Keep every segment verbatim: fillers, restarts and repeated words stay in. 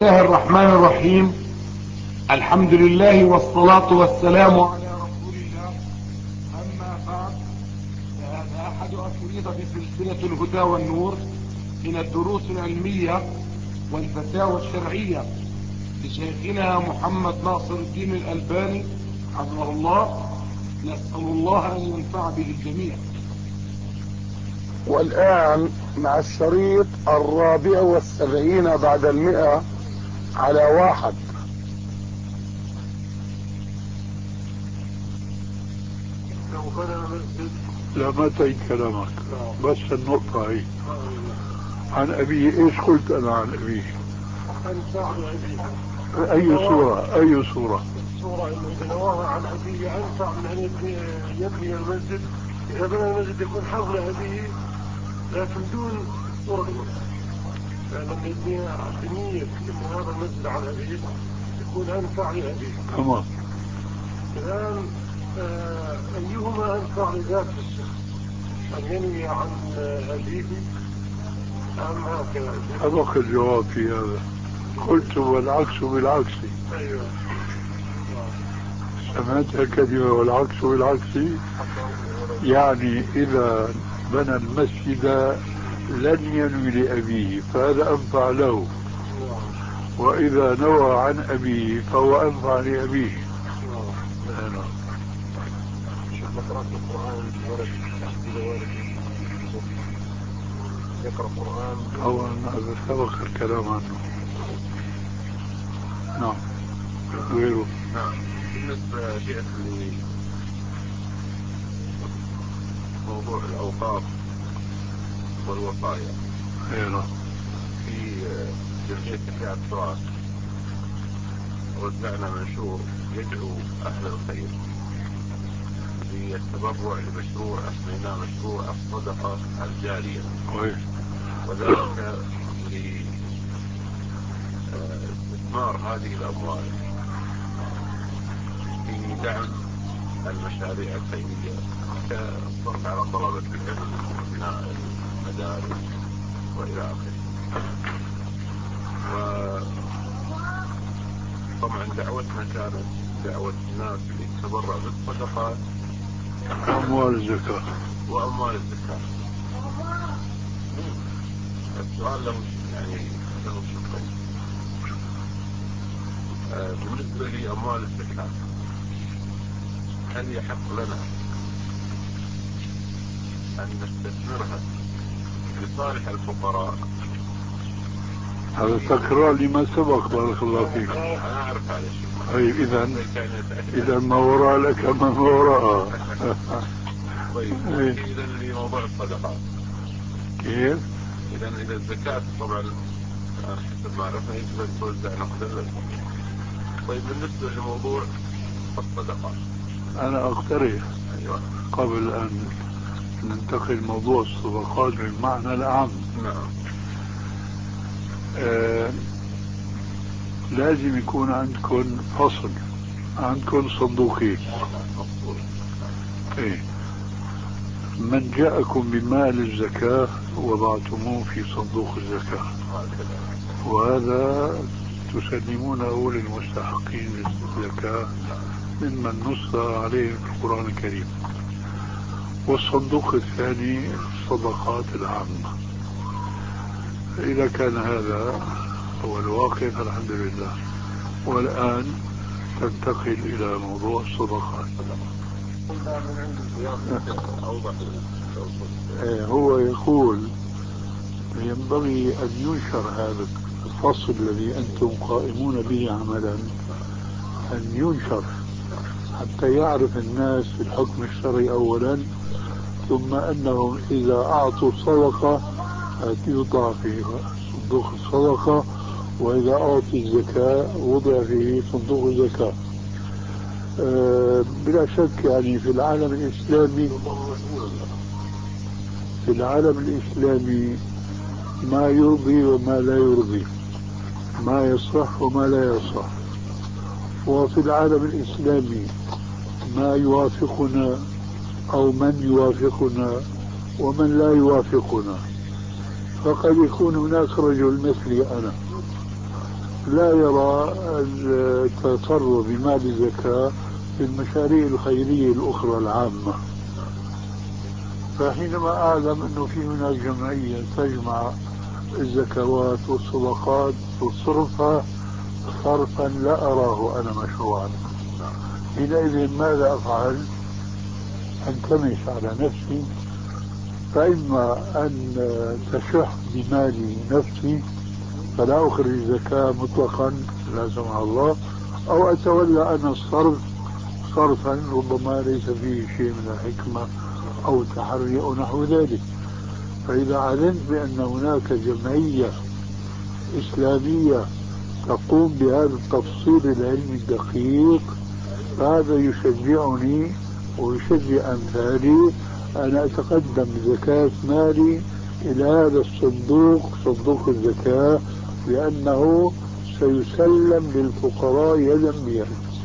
الله الرحمن الرحيم. الحمد لله والصلاة والسلام على رسول الله. أما بعد، فهذا أحد أشرطة سلسلة الهدى والنور من الدروس العلمية والفتاوى الشرعية لشيخنا محمد ناصر الدين الألباني حفظه الله. نسأل الله أن ينفع به الجميع. والآن مع الشريط الرابع والسبعين بعد المئة على واحد. لو بنى مسجد. لا ما تعيد كلامك، بس النقطة هي عن أبيه. إيش قلت أنا عن أبيه؟ عن فعل أبيه. أي صورة أي صورة؟ الصورة إنه إذا نواها عن أبيه أنفع من أن يبني, يبني المسجد. إذا بنى المسجد يكون حول أبيه لكن دون صورة المسجد. فلما يبنيها بنية يبني هذا المسجد عن أبيه يكون أنفع لأبيه. تمام. الآن آه أيهما أنفع لذات الشخص؟ أن ينوي عن أبيه أم هكذا؟ سبق الجواب في هذا، قلت والعكس بالعكس. أيوه. سمعت الكلمة والعكس بالعكس، يعني إذا بنى المسجد لن ينوي لأبيه فهذا أنفع له، وإذا نوى عن أبيه فهو أنفع لأبيه. قرأت القرآن ولد إذا والد يقرأ القرآن أو هذا سبق الكلام عنه. نعم. غيره. نعم. بالنسبة شيخ لموضوع الأوقاف والوصايا غيره. في جمعية تحية التراث وزعنا منشور يدعو أهل الخير للتبرع لمشروع أسميناه مشروع الصدقة الجارية، وذلك لاستثمار هذه الأموال في دعم المشاريع الخيرية كالصرف على طلبة العلم وبناء المدارس وإلى آخره. وطبعا دعوتنا كانت دعوة الناس للتبرع بالصدقات أموال الزكاة وأموال الزكاة. السؤال له يعني له شقين. آه بالنسبة لأموال الزكاة، هل يحق لنا أن نستثمرها لصالح الفقراء؟ هذا تكرار لما سبق. بارك الله فيك. أنا أعرف هذا الشيء. طيب إذا إذا ما وراء لك ما وراء. طيب إذا لموضوع الصدقات كيف؟ إذا إذا الزكاة طبعا حسب ما عرفنا يجب أن توزع نقدا. طيب بالنسبة لموضوع الصدقات أنا أقترح أيوة. قبل أن ننتقل لموضوع الصدقات بالمعنى الأعم. نعم. آه لازم يكون عندكم فصل، عندكم صندوقين. إيه؟ من جاءكم بمال الزكاة وضعتموه في صندوق الزكاة، وهذا تسلمونه للمستحقين للزكاة ممن نص عليهم في القرآن الكريم. والصندوق الثاني الصدقات العامة. إذا كان هذا هو الواقع فالحمد لله. والآن تنتقل إلى موضوع الصدقات. هو يقول ينبغي أن ينشر هذا الفصل الذي أنتم قائمون به عملا، أن ينشر حتى يعرف الناس في الحكم الشرعي أولا، ثم أنهم إذا أعطوا صدقة يوضع في صندوق الصدقة، وإذا أعطي الزكاة وضع في صندوق الزكاة. أه بلا شك يعني في العالم الإسلامي في العالم الإسلامي ما يرضي وما لا يرضي، ما يصح وما لا يصح. وفي العالم الإسلامي ما يوافقنا أو من يوافقنا ومن لا يوافقنا. فقد يكون هناك رجل مثلي أنا لا يرى التصرف بمال الزكاة في المشاريع الخيرية الأخرى العامة. فحينما أعلم أنه في هناك جمعية تجمع الزكوات والصدقات وتصرفها صرفا لا أراه أنا مشروعا، حينئذ ماذا أفعل؟ أنكمش على نفسي، فإما أن تشح بمالي نفسي فلا أخرج الزكاة مطلقا لا سمح الله، أو أتولى أنا الصرف صرفا ربما ليس فيه شيء من الحكمة أو تحري أو نحو ذلك. فإذا علمت بأن هناك جمعية إسلامية تقوم بهذا التفصيل العلمي الدقيق فهذا يشجعني ويشجع أمثالي أن أتقدم بزكاة مالي إلى هذا الصندوق، صندوق الزكاة، لأنه سيسلم للفقراء يدا بيد.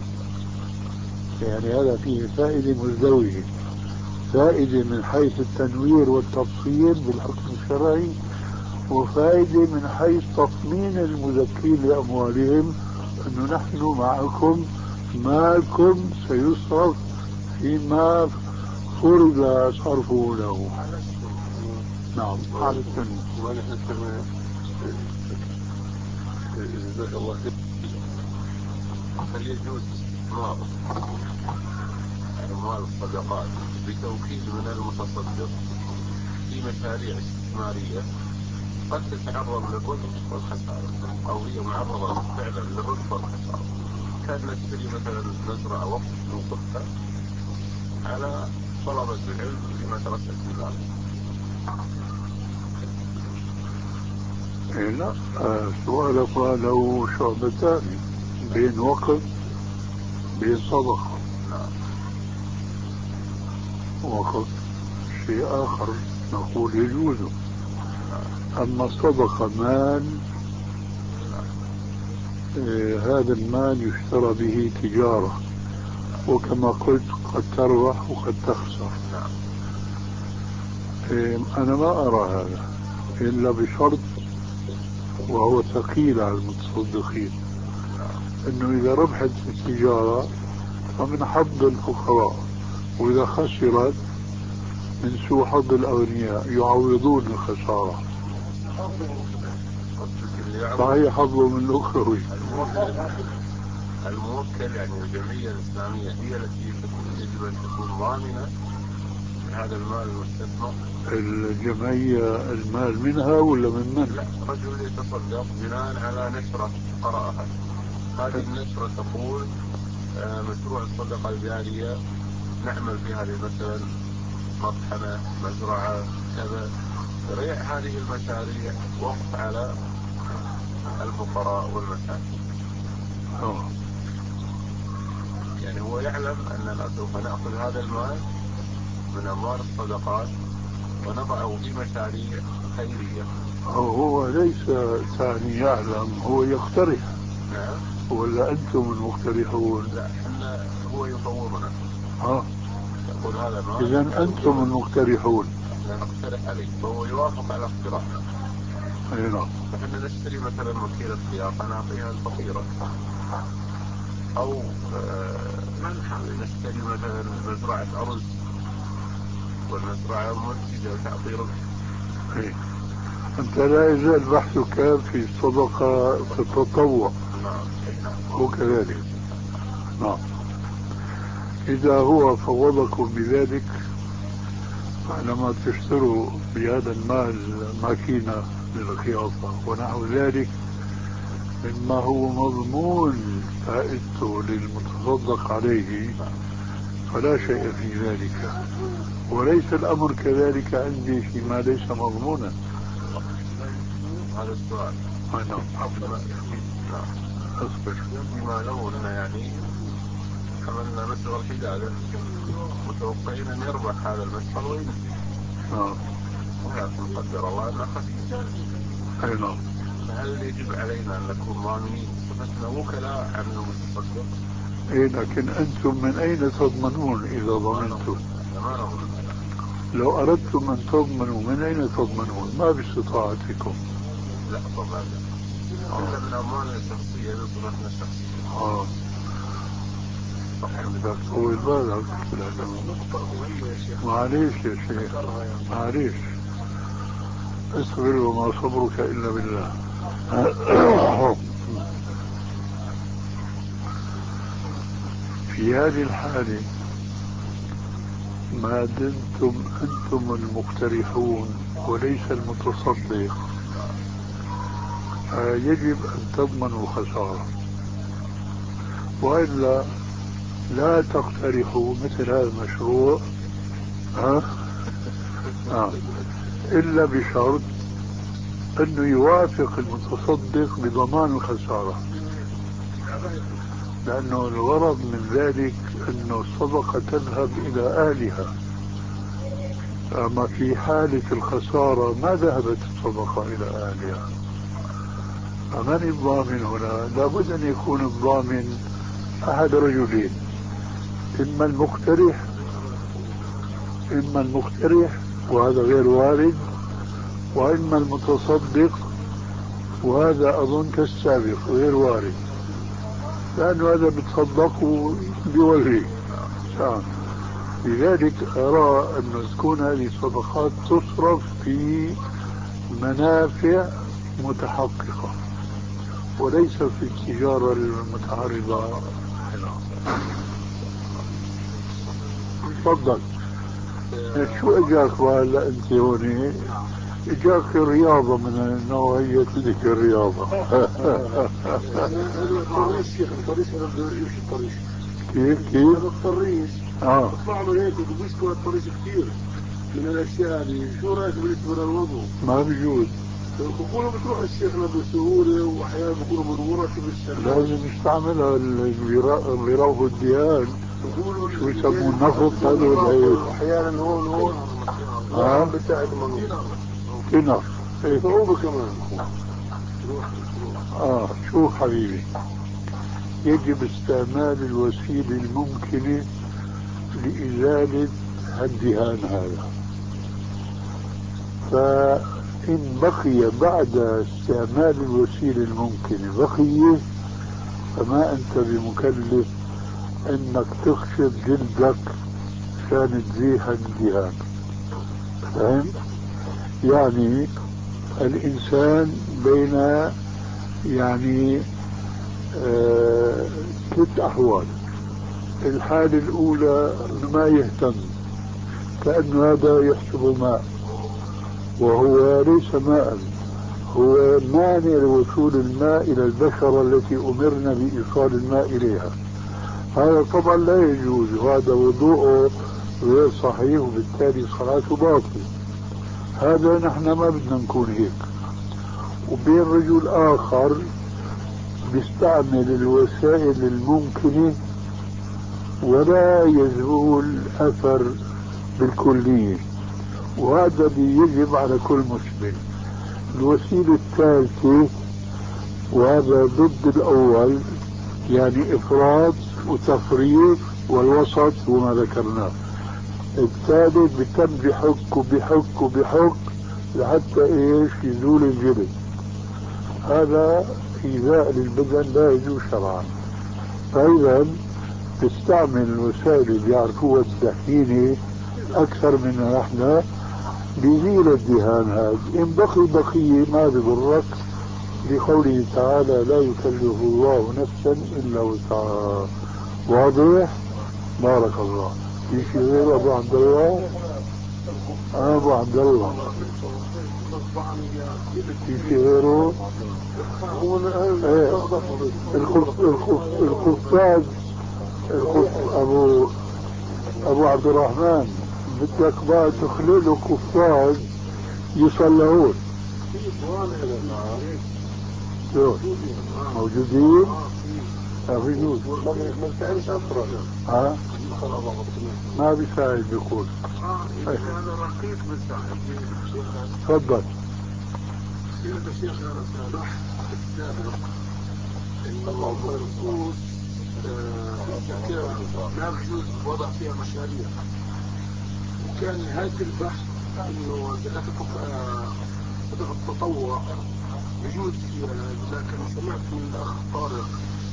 يعني هذا فيه فائدة مزدوجة، فائدة من حيث التنوير والتفصيل بالحكم الشرعي، وفائدة من حيث تطمين المزكين لأموالهم أنه نحن معكم، مالكم سيصرف فيما فرض صرفه له. نعم على السنة. جزاك الله خير. هل يجوز استثمار أموال الصدقات بتوكيد من المتصدق في مشاريع استثمارية قد تتعرض للربح والخسارة، أو هي معرضة فعلا للربح والخسارة؟ كان نشتري مثلا مزرعة وقت نوقفها على طلبة العلم في مدرسة المال. لا، سؤالك له شعبتان، بين وقف بين صدقة. وقف شيء آخر نقول يجوز، أما صدقة مال إيه هذا المال يشترى به تجارة، وكما قلت قد تربح وقد تخسر. إيه أنا ما أرى هذا إلا بشرط وهو ثقيل على المتصدقين، انه اذا ربحت في التجارة فمن حظ الفقراء، واذا خسرت من سوء حظ الاغنياء يعوضون الخسارة. صحيح حظه من الاخروي. الموكل يعني الجمعية الإسلامية هي التي يجب أن تكون ضامنة هذا المال المستثمر. الجمعية المال منها ولا من من؟ لا، رجل يتصدق بناء على نشرة قرأها. هذه النشرة تقول آه مشروع الصدقة الجارية نعمل فيها مثلا مطحنة، مزرعة، كذا. ريع هذه المشاريع وقف على الفقراء والمساكين. يعني هو يعلم أننا سوف نأخذ هذا المال من أموال الصدقات ونضعه في مشاريع خيرية. هو ليس ثاني يعلم، هو يقترح. نعم. ولا أنتم المقترحون؟ لا، احنا هو يفوضنا. ها. يقول هذا مال. إذا أنتم المقترحون. احنا نقترح عليه فهو يوافق على اقتراحنا. أي نعم. فاحنا نشتري مثلا مكيلة خياطة نعطيها الفقيرة، أو آه نشتري مثلا مزرعة أرز والمزرعة منتجة وتعطي ربح. إيه. أنت لا يزال بحثك في الصدقة تتطوع. نعم. هو كذلك. نعم. إذا هو فوضكم بذلك فعندما تشتروا بهذا المال ماكينة للخياطة ونحو ذلك مما هو مضمون فائدته للمتصدق عليه فلا شيء في ذلك، وليس الأمر كذلك عندي فيما ليس مضمونا. هذا السؤال. نعم. أصبر. بما لو أن يعني حملنا مسر الحدادة متوقعين أن يربح هذا المسر وينزل. نعم. ولكن قدر الله أنه خسر. أي نعم. فهل يجب علينا أن نكون ضامنين صفتنا وكلاء عن المتصدق؟ إيه، لكن أنتم من أين تضمنون إذا ضمنتم؟ ما نضمن. لو أردتم أن تضمنوا من أين تضمنون؟ ما باستطاعتكم. لا طبعا. إلا من أموال الشخص خبرتنا الشخصية. اه بدك تطول بالك لأنه نقطة مهمة يا شيخ. معليش يا شيخ معليش، اصبر وما صبرك إلا بالله. في هذه الحالة ما دمتم أنتم المقترحون وليس المتصدق يجب أن تضمنوا الخسارة، وإلا لا تقترحوا مثل هذا المشروع ها؟ آه. إلا بشرط أنه يوافق المتصدق بضمان الخسارة، لأنه الغرض من ذلك أنه الصدقة تذهب إلى أهلها. أما في حالة الخسارة ما ذهبت الصدقة إلى أهلها. فمن الضامن هنا؟ لابد أن يكون الضامن أحد رجلين، إما المقترح إما المقترح وهذا غير وارد، وإما المتصدق وهذا أظن كالسابق غير وارد، لأنه هذا بتصدق بوجهه. لذلك أرى أن تكون هذه الصدقات تصرف في منافع متحققة وليس في التجارة المتعرضة هنا. تفضل. شو اجاك وهلا انت هون؟ اجاك الرياضة من نوعية تلك الرياضة. الشيخ الطريش انا بدي امشي الطريش. كيف كيف؟ الطريش اه اطلع له هيك وبيسكوا الطريش كثير من الاشياء هذه، شو رايك بالنسبه للوضوء؟ ما بيجوز. بقولوا بتروح الشيخنا بسهوله واحيانا بيكونوا بالغرف بالشيخ. لازم يستعملها اللي بيروحوا الديان. بقولوا شو يسموه النفط هذول هي. احيانا هون هون ها؟ بيساعد المنظور. كنف. هيك. صعوبة كمان. اه شوف حبيبي، يجب استعمال الوسيلة الممكنة لإزالة الدهان هذا. فإن بقي بعد استعمال الوسيلة الممكنة بقية، فما أنت بمكلف أنك تخشب جلدك عشان تزيح الدهان. فهمت؟ يعني الإنسان بين يعني آه ثلاث أحوال. الحالة الأولى ما يهتم، كأنه هذا يحسب ماء وهو ليس ماء، هو مانع لوصول الماء إلى البشرة التي أمرنا بإيصال الماء إليها. هذا طبعا لا يجوز، وهذا وضوءه غير صحيح وبالتالي صلاته باطل. هذا نحن ما بدنا نكون هيك. وبين رجل آخر بيستعمل الوسائل الممكنة ولا يزول أثر بالكلية، وهذا يجب على كل مسلم. الوسيلة الثالثة وهذا ضد الأول، يعني إفراط وتفريط، والوسط هو ما ذكرناه. الثالث بتم بحك وبحك وبحك لحتى إيش يزول الجلد. هذا إيذاء للبدن لا يجوز شرعا. فإذا تستعمل الوسائل اللي يعرفوها الدهينة أكثر من نحن بيزيل الدهان هذا. إن بقي بقية ما بضرك، لقوله تعالى لا يكلف الله نفسا إلا وسعها. واضح؟ بارك الله. في شيء غير أبو عبد الله؟ أنا أبو عبد الله. في شيء غيره؟ الخفاز أبو أبو عبد الرحمن بدك بقى تخلله قفاز يصلحون. شو موجودين؟ موجود. ها؟ ما بيساعد بيقول. تفضل. لا بجوز وضع فيها مشاريع، وكان نهاية البحث انه صدقة التطوع يجوز فيها. لكن سمعت من الاخ طارق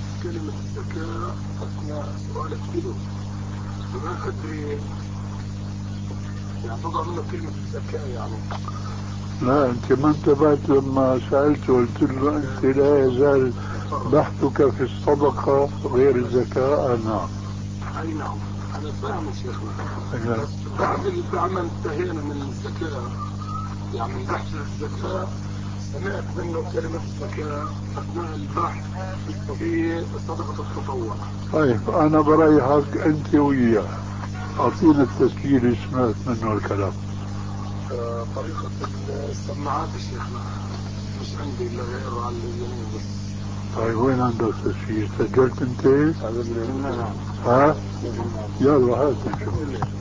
الزكاة أثناء سؤالك له ما أدري يعني تضع منه كلمة الزكاة يعني. لا أنت ما انتبهت لما سألت قلت له أنت لا يزال بحثك في الصدقة غير الزكاة. نعم. أي نعم أنا فاهم شيخنا، بس بعد بعد ما انتهينا من الزكاة يعني من بحث الزكاة سمعت منه كلمة الزكاة أثناء البحث في صدقة التطوع. طيب أنا بريحك أنت وياه أعطينا التسجيل اللي سمعت منه الكلام. آه طريقة السماعات شيخنا مش عندي إلا غير على اليمين بس. طيب وين عندك تسجيل؟ سجلت أنت؟ نعم. ها؟ يلا هات نشوف.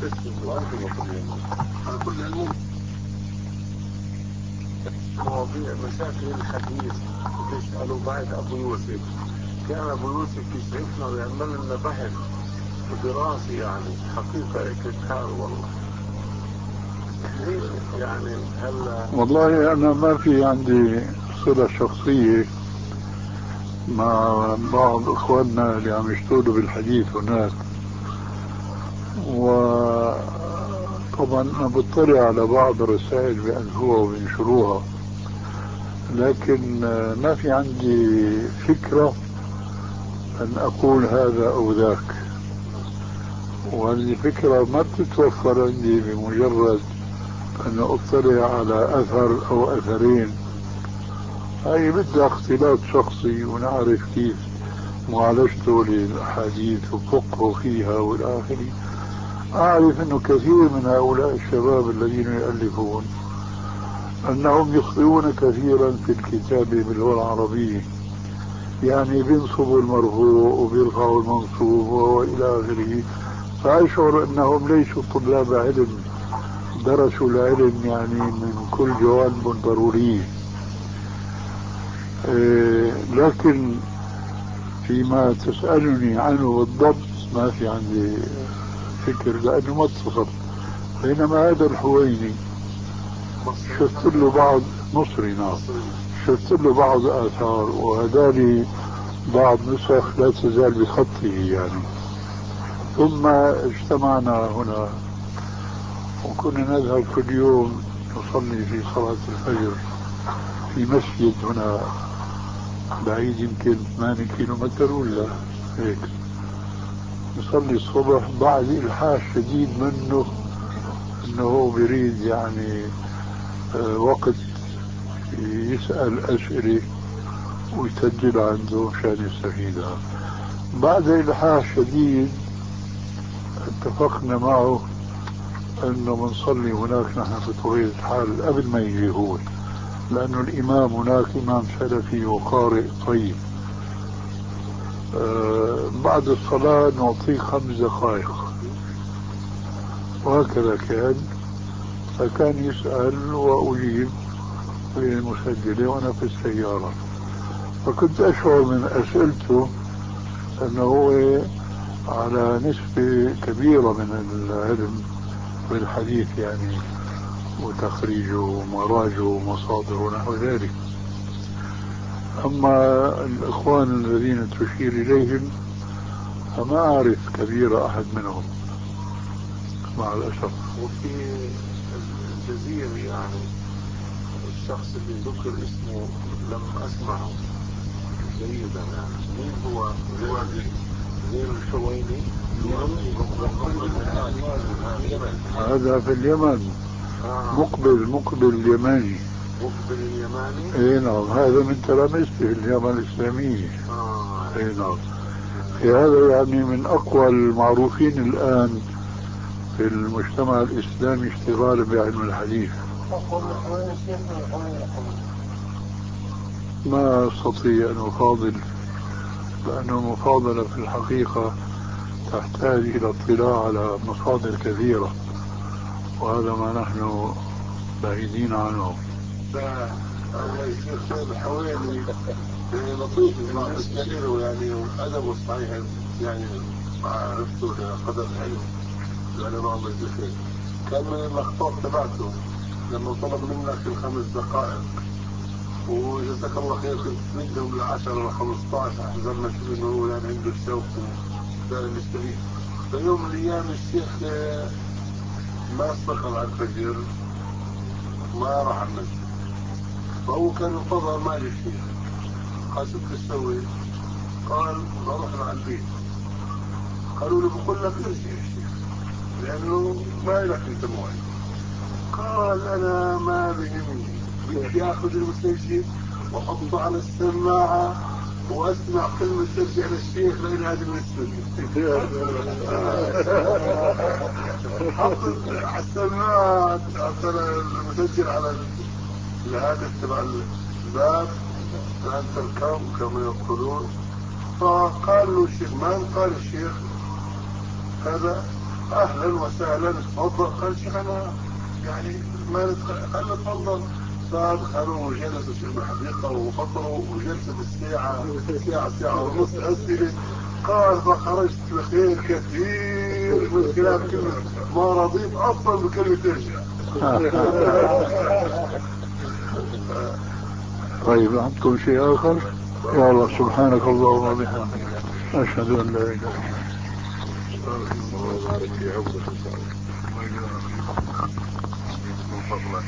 على كل العموم مواضيع مشاكل الحديث بيسألوا بعد أبو يوسف. كان أبو يوسف يسعفنا ويعمل لنا بحث ودراسي يعني حقيقة اكتحار والله. يعني هلا والله أنا ما في عندي صلة شخصية مع بعض إخواننا اللي عم يشتغلوا بالحديث هناك، وطبعا أنا بطلع على بعض الرسائل بيألفوها وبينشروها، لكن ما في عندي فكرة أن أقول هذا أو ذاك، وهذه فكرة ما بتتوفر عندي بمجرد أن أطلع على أثر أو أثرين. هاي بدها اختلاط شخصي ونعرف كيف معالجته للأحاديث وفقه فيها والآخر. أعرف أنه كثير من هؤلاء الشباب الذين يؤلفون أنهم يخطئون كثيرا في الكتابة باللغة العربية، يعني بينصبوا المرفوع وبيرفعوا المنصوب وإلى آخره، فأشعر أنهم ليسوا طلاب علم درسوا العلم يعني من كل جوانب ضرورية. إيه لكن فيما تسألني عنه بالضبط ما في عندي فكر لأنه ما اتصل. بينما هذا الحويني شفت له بعض مصري نعم شفت له بعض آثار وهذالي بعض نسخ لا تزال بخطه يعني. ثم اجتمعنا هنا وكنا نذهب كل يوم نصلي في صلاة الفجر في مسجد هنا بعيد يمكن ثمانية كيلو متر ولا هيك. نصلي الصبح بعد إلحاح شديد منه انه هو بيريد يعني آه وقت يسأل أسئلة ويسجل عنده مشان يستفيدها. بعد إلحاح شديد اتفقنا معه انه بنصلي هناك نحن في طويل الحال قبل ما يجي هو، لانه الامام هناك امام سلفي وقارئ طيب. آه بعد الصلاة نعطيه خمس دقائق وهكذا كان. فكان يسأل وأجيب في المسجلة وأنا في السيارة، فكنت أشعر من أسئلته أنه هو على نسبة كبيرة من العلم بالحديث يعني وتخريجه ومراجعه ومصادره ونحو ذلك. أما الإخوان الذين تشير إليهم فما أعرف كبير أحد منهم مع الأسف. وفي الجزيرة يعني الشخص اللي ذكر اسمه لم أسمعه جيدا يعني مين هو؟ غير الحويني هذا في اليمن. آه. مقبل مقبل اليماني. مقبل اليماني اي نعم هذا من تلامذته في الجامعة الإسلامية. آه. اي نعم هذا يعني من أقوى المعروفين الآن في المجتمع الإسلامي اشتغالا بعلم الحديث. ما أستطيع أن أفاضل لأن المفاضلة في الحقيقة تحتاج إلى اطلاع على مصادر كثيرة وهذا ما نحن بعيدين عنه. لا الله يصير خير الحوالي يعني لطيف الناس كثير يعني وأدبه صحيح يعني عرفته لقدر العلم يعني الله يصير خير. كان من الأخطاء تبعته لما طلب منك الخمس دقائق وجزاك الله خير كنت منهم لعشرة ولا خمسطعش أحزر ما شوف إنه هو يعني عنده الشوق وكان مستفيد. فيوم من الأيام الشيخ ما استيقظ على الفجر ما راح على المسجد، فهو كان ينتظر ما جاء الشيخ. قال شو تسوي؟ قال بروح على البيت. قالوا له بقول لك ارجع يا شيخ لأنه ما لك أنت موعد. قال أنا ما بهمني، بدي آخذ المسجل وأحطه على السماعة وأسمع كلمة ترجع للشيخ لأن هذا من السنة. حط على السماعة المسجل على الهاتف تبع الباب الانتركم كما يقولون. فقال له الشيخ مان، قال الشيخ هذا اهلا وسهلا تفضل. قال الشيخ انا يعني ما قال له تفضل. فدخلوا وجلسوا في الحديقه وفطروا وجلسوا بالساعه ساعه ساعه ونص اسئله. قال فخرجت بخير كثير من خلال كلمه ما رضيت اصلا بكلمه ارجع. طيب عندكم شيء آخر؟ يا الله سبحانك اللهم وبحمدك أشهد أن لا إله إلا أنت. الله يبارك في عمرك إن شاء الله. من فضلك.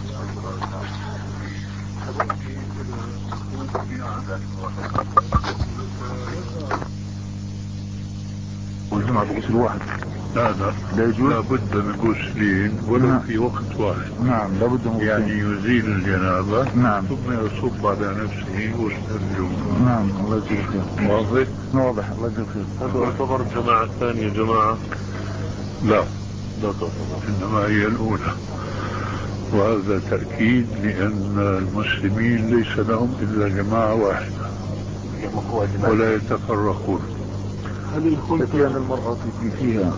والجمعة بغسل واحد. لا لا لا يجوز؟ لابد من غسلين ولو نعم. في وقت واحد. نعم لابد من غسلين. يعني يزيل الجنابة. نعم. ثم يصب على نفسه غسل الجمعة. نعم الله يجزيك خير. واضح؟ واضح الله يجزيك خير. هذا يعتبر الجماعة الثانية جماعة؟ لا لا تعتبر، إنما هي الأولى. وهذا تأكيد لأن المسلمين ليس لهم إلا جماعة واحدة ولا يتفرقون. هل الخلطة المرأة في فيها؟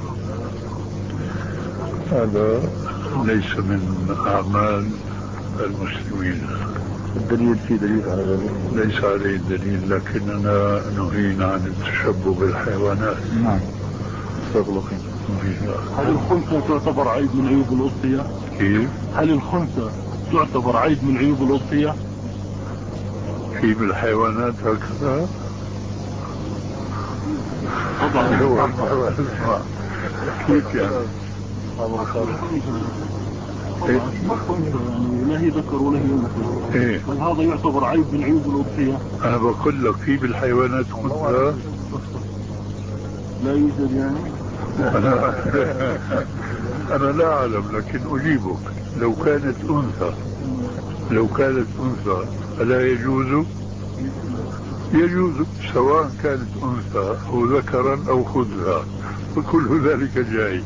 هذا ليس من أعمال المسلمين. الدليل في دليل على ذلك؟ ليس عليه دليل، لكننا نهينا عن التشبه بالحيوانات. نعم. هل الخنثى تعتبر عيب من عيوب الأضحية؟ كيف؟ هل الخنثى تعتبر عيب من عيوب الأضحية؟ في بالحيوانات هكذا؟ طبعا. كيف يعني؟ إيه؟ لا هي ذكر ولا هي أنثى. إيه؟ هل هذا يعتبر عيب من عيوب الأضحية؟ أنا بقول لك في بالحيوانات كلها لا يوجد يعني؟ أنا, أنا لا أعلم لكن أجيبك. لو كانت أنثى لو كانت أنثى ألا يجوز؟ يجوز سواء كانت أنثى أو ذكرا أو خنثى، وكل ذلك جائز.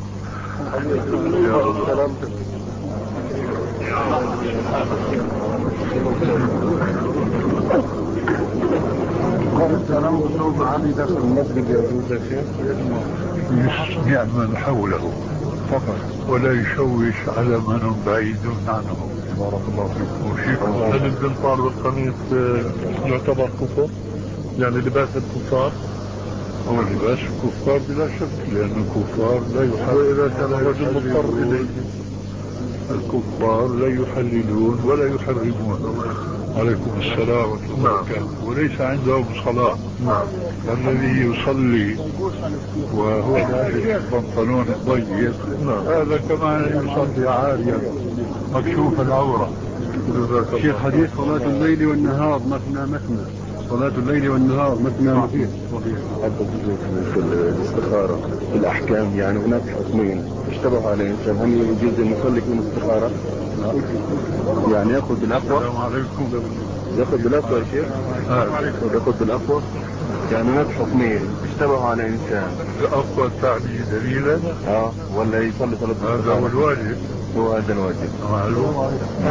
يسمع من حوله فقط ولا يشوش على من بعيد عنه. بارك الله فيك. هل البنطال والقميص يعتبر كفر؟ يعني لباس الكفار؟ هو لباس الكفار بلا شك، لأن الكفار لا يحللون. وإذا كان الرجل مضطر إليه الكفار لا يحللون ولا يحرمون. عليكم السلام ورحمة الله وبركاته. وليس عندهم صلاة. نعم. والذي يصلي وهو لابس بنطلون ضيق هذا كمان يصلي عاريا مكشوف العورة. شيخ حديث صلاة الليل والنهار مثنى مثنى، صلاة الليل والنهار مثنى مثنى. حتى في الاستخارة في الأحكام يعني هناك حكمين اشتبه على الإنسان، هل يجوز أن يصلي في الاستخارة؟ يعني يأخذ بالأقوى؟ السلام عليكم. يأخذ بالأقوى يا شيخ؟ يأخذ بالأقوى؟ يعني هناك حكمين اشتبه على إنسان. الأقوى تعني دليلا؟ اه ولا يصلي صلاة هذا هو الواجب. هو هذا الواجب. معلوم.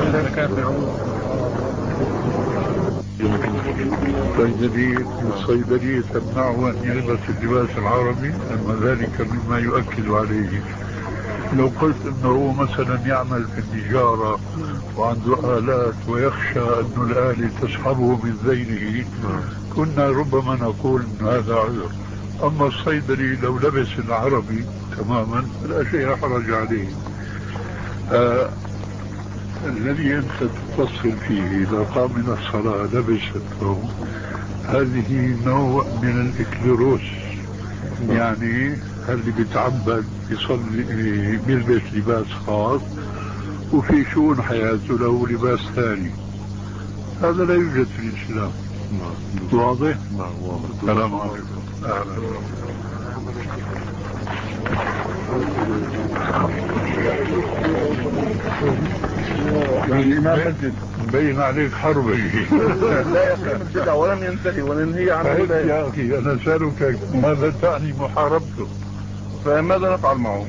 الصيدلية الصيدلية تمنعه أن يلبس اللباس العربي، أما ذلك مما يؤكد عليه. لو قلت أنه هو مثلا يعمل في التجارة وعنده آلات ويخشى أن الآلة تسحبه من ذيله كنا ربما نقول أن هذا عذر. أما الصيدلي لو لبس العربي تماما فلا شيء حرج عليه. آه الذي أنت تفصل فيه إذا قام من الصلاة لبس الثوب، هذه نوع من الإكليروس. يعني اللي بيتعبد يصلي بيلبس لباس خاص وفي شؤون حياته له لباس ثاني، هذا لا يوجد في الإسلام. واضح؟ نعم واضح. السلام عليكم. أهلا. الإمام مسجد مبين عليك حربي. لا يقيم البدع ولم ينتهي وننهي عن البدع. يا أخي أنا سألك ماذا تعني محاربته؟ فماذا نفعل معه؟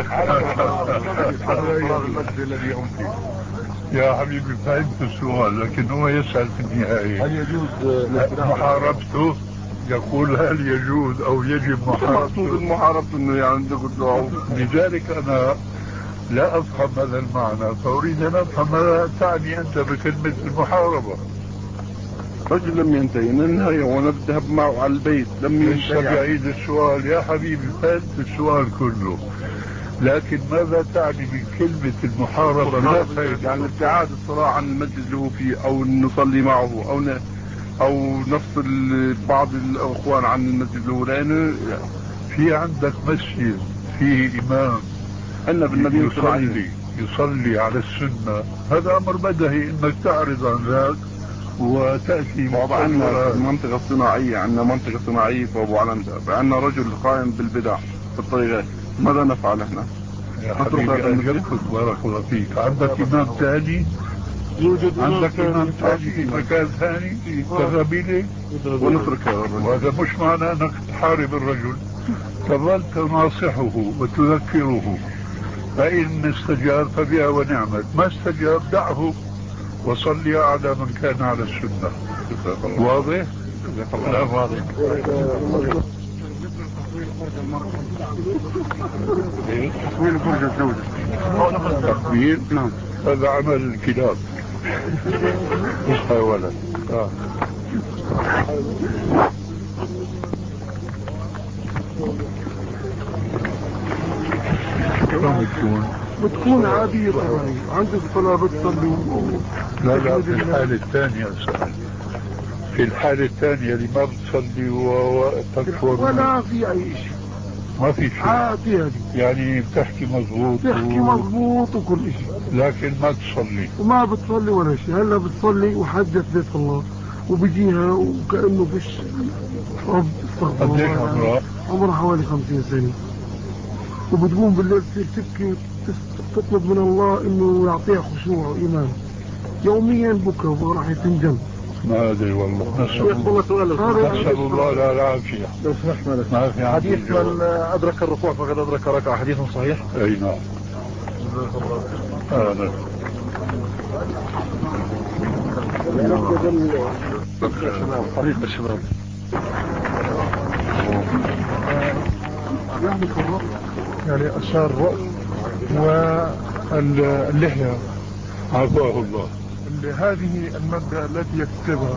المسجد الذي هم فيه. يا حبيبي فهمت السؤال، لكن هو يسأل في النهاية هل يجوز محاربته؟ يقول هل يجوز أو يجب محاربته؟ محاربته انه يعني لذلك أنا لا أفهم هذا المعنى، فأريد أن أفهم ماذا تعني أنت بكلمة المحاربة. رجل لم ينتهي ننهي ونذهب معه على البيت، لم ينتهي. لسه بعيد السؤال يا حبيبي، فهمت السؤال كله، لكن ماذا تعني من كلمة المحاربة؟ لا فايدة. يعني ابتعاد الصراع عن المسجد اللي هو فيه، أو نصلي معه، أو ن... أو نفصل بعض الأخوان عن المسجد اللي هو، لأنه في عندك مسجد فيه إمام أن بالنبي يصلي يصلي على السنة، هذا أمر بدهي إنك تعرض عن ذاك وتأتي. وضعنا المنطقة الصناعية، عندنا منطقة صناعية في أبو علمدة، عندنا رجل قائم بالبدع في الطريقات، ماذا نفعل احنا؟ يا حبيبي أجبتك بارك الله فيك. عندك إمام ثاني؟ يوجد عندك إمام ثاني في مكان ثاني تذهبي لي ونتركه، وهذا مش معنى أنك تحارب الرجل، تظل تناصحه وتذكره، فإن استجاب فبها ونعمت، ما استجاب دعه وصلي على من كان على السنة. واضح؟ لا واضح. تحويل برج الزوجة. تحويل؟ نعم. هذا عمل الكلاب. مش حيوانات. آه. شلون بتكون؟ بتكون عادية طبعا، عندك صلاة بتصلي. لا لا، في الحالة الثانية سأل، في الحالة الثانية اللي ما بتصلي وتكفر ولا في أي شيء، ما في شيء عادي هذه، يعني بتحكي مضبوط تحكي و... مضبوط وكل شيء، لكن ما تصلي وما بتصلي ولا شيء. هلا بتصلي وحدث بيت الله وبيجيها وكأنه فيش رب. قديش عمرها؟ عمرها حوالي خمسين سنة، وبتقوم بالليل تصير تبكي وتطلب من الله انه يعطيها خشوع وإيمان يوميا بكره وراح تنجم. ما ادري والله. نسأل نسأل الله لا العافية. لو سمحت مالك، ما في حديث من أدرك الركوع فقد أدرك ركعة، حديث صحيح؟ أي نعم. هذا طريق الشباب يعني أشار الرأس واللحية عافاه الله. هذه المادة التي يكتبها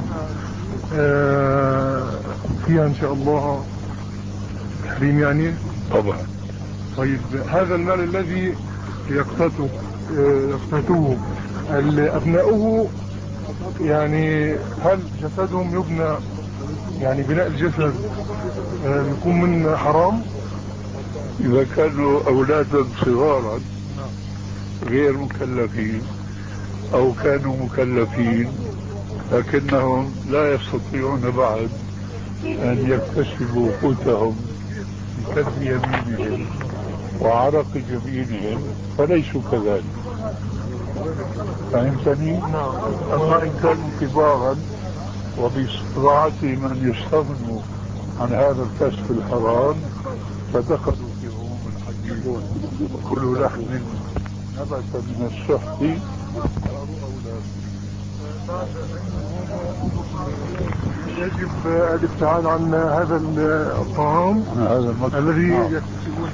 فيها إن شاء الله تحريم يعني. طبعا. طيب هذا المال الذي يقتاته يقتاتوه أبناؤه، يعني هل جسدهم يبنى، يعني بناء الجسد يكون من حرام؟ إذا كانوا أولادا صغارا غير مكلفين أو كانوا مكلفين لكنهم لا يستطيعون بعد أن يكتسبوا قوتهم بكد يمينهم وعرق جبينهم فليسوا كذلك. فهمتني؟ أما إن كانوا كبارا وباستطاعتهم أن يستغنوا عن هذا الكسب الحرام فدخلوا في عموم الحديث. وكل لحم نبت من السحت يجب الابتعاد عن هذا الطعام هذا الذي يكتسبون.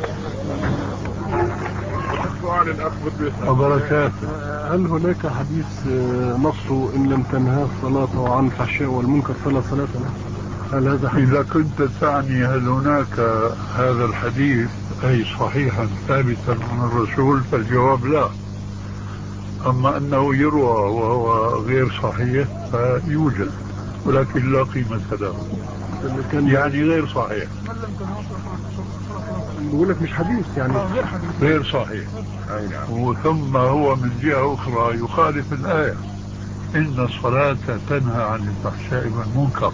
سؤال الأخ وبركاته. هل هناك حديث نصه إن لم تنهى الصلاة عن الفحشاء والمنكر فلا صلاة له؟ هل هذا حديث؟ إذا كنت تعني هل هناك هذا الحديث أي صحيحا ثابتا عن الرسول فالجواب لا. أما أنه يروى وهو غير صحيح فيوجد، ولكن لا قيمة له، يعني غير صحيح. بقول لك مش حديث يعني غير حديث، غير صحيح. وثم هو من جهة أخرى يخالف الآية: إن الصلاة تنهى عن الفحشاء والمنكر.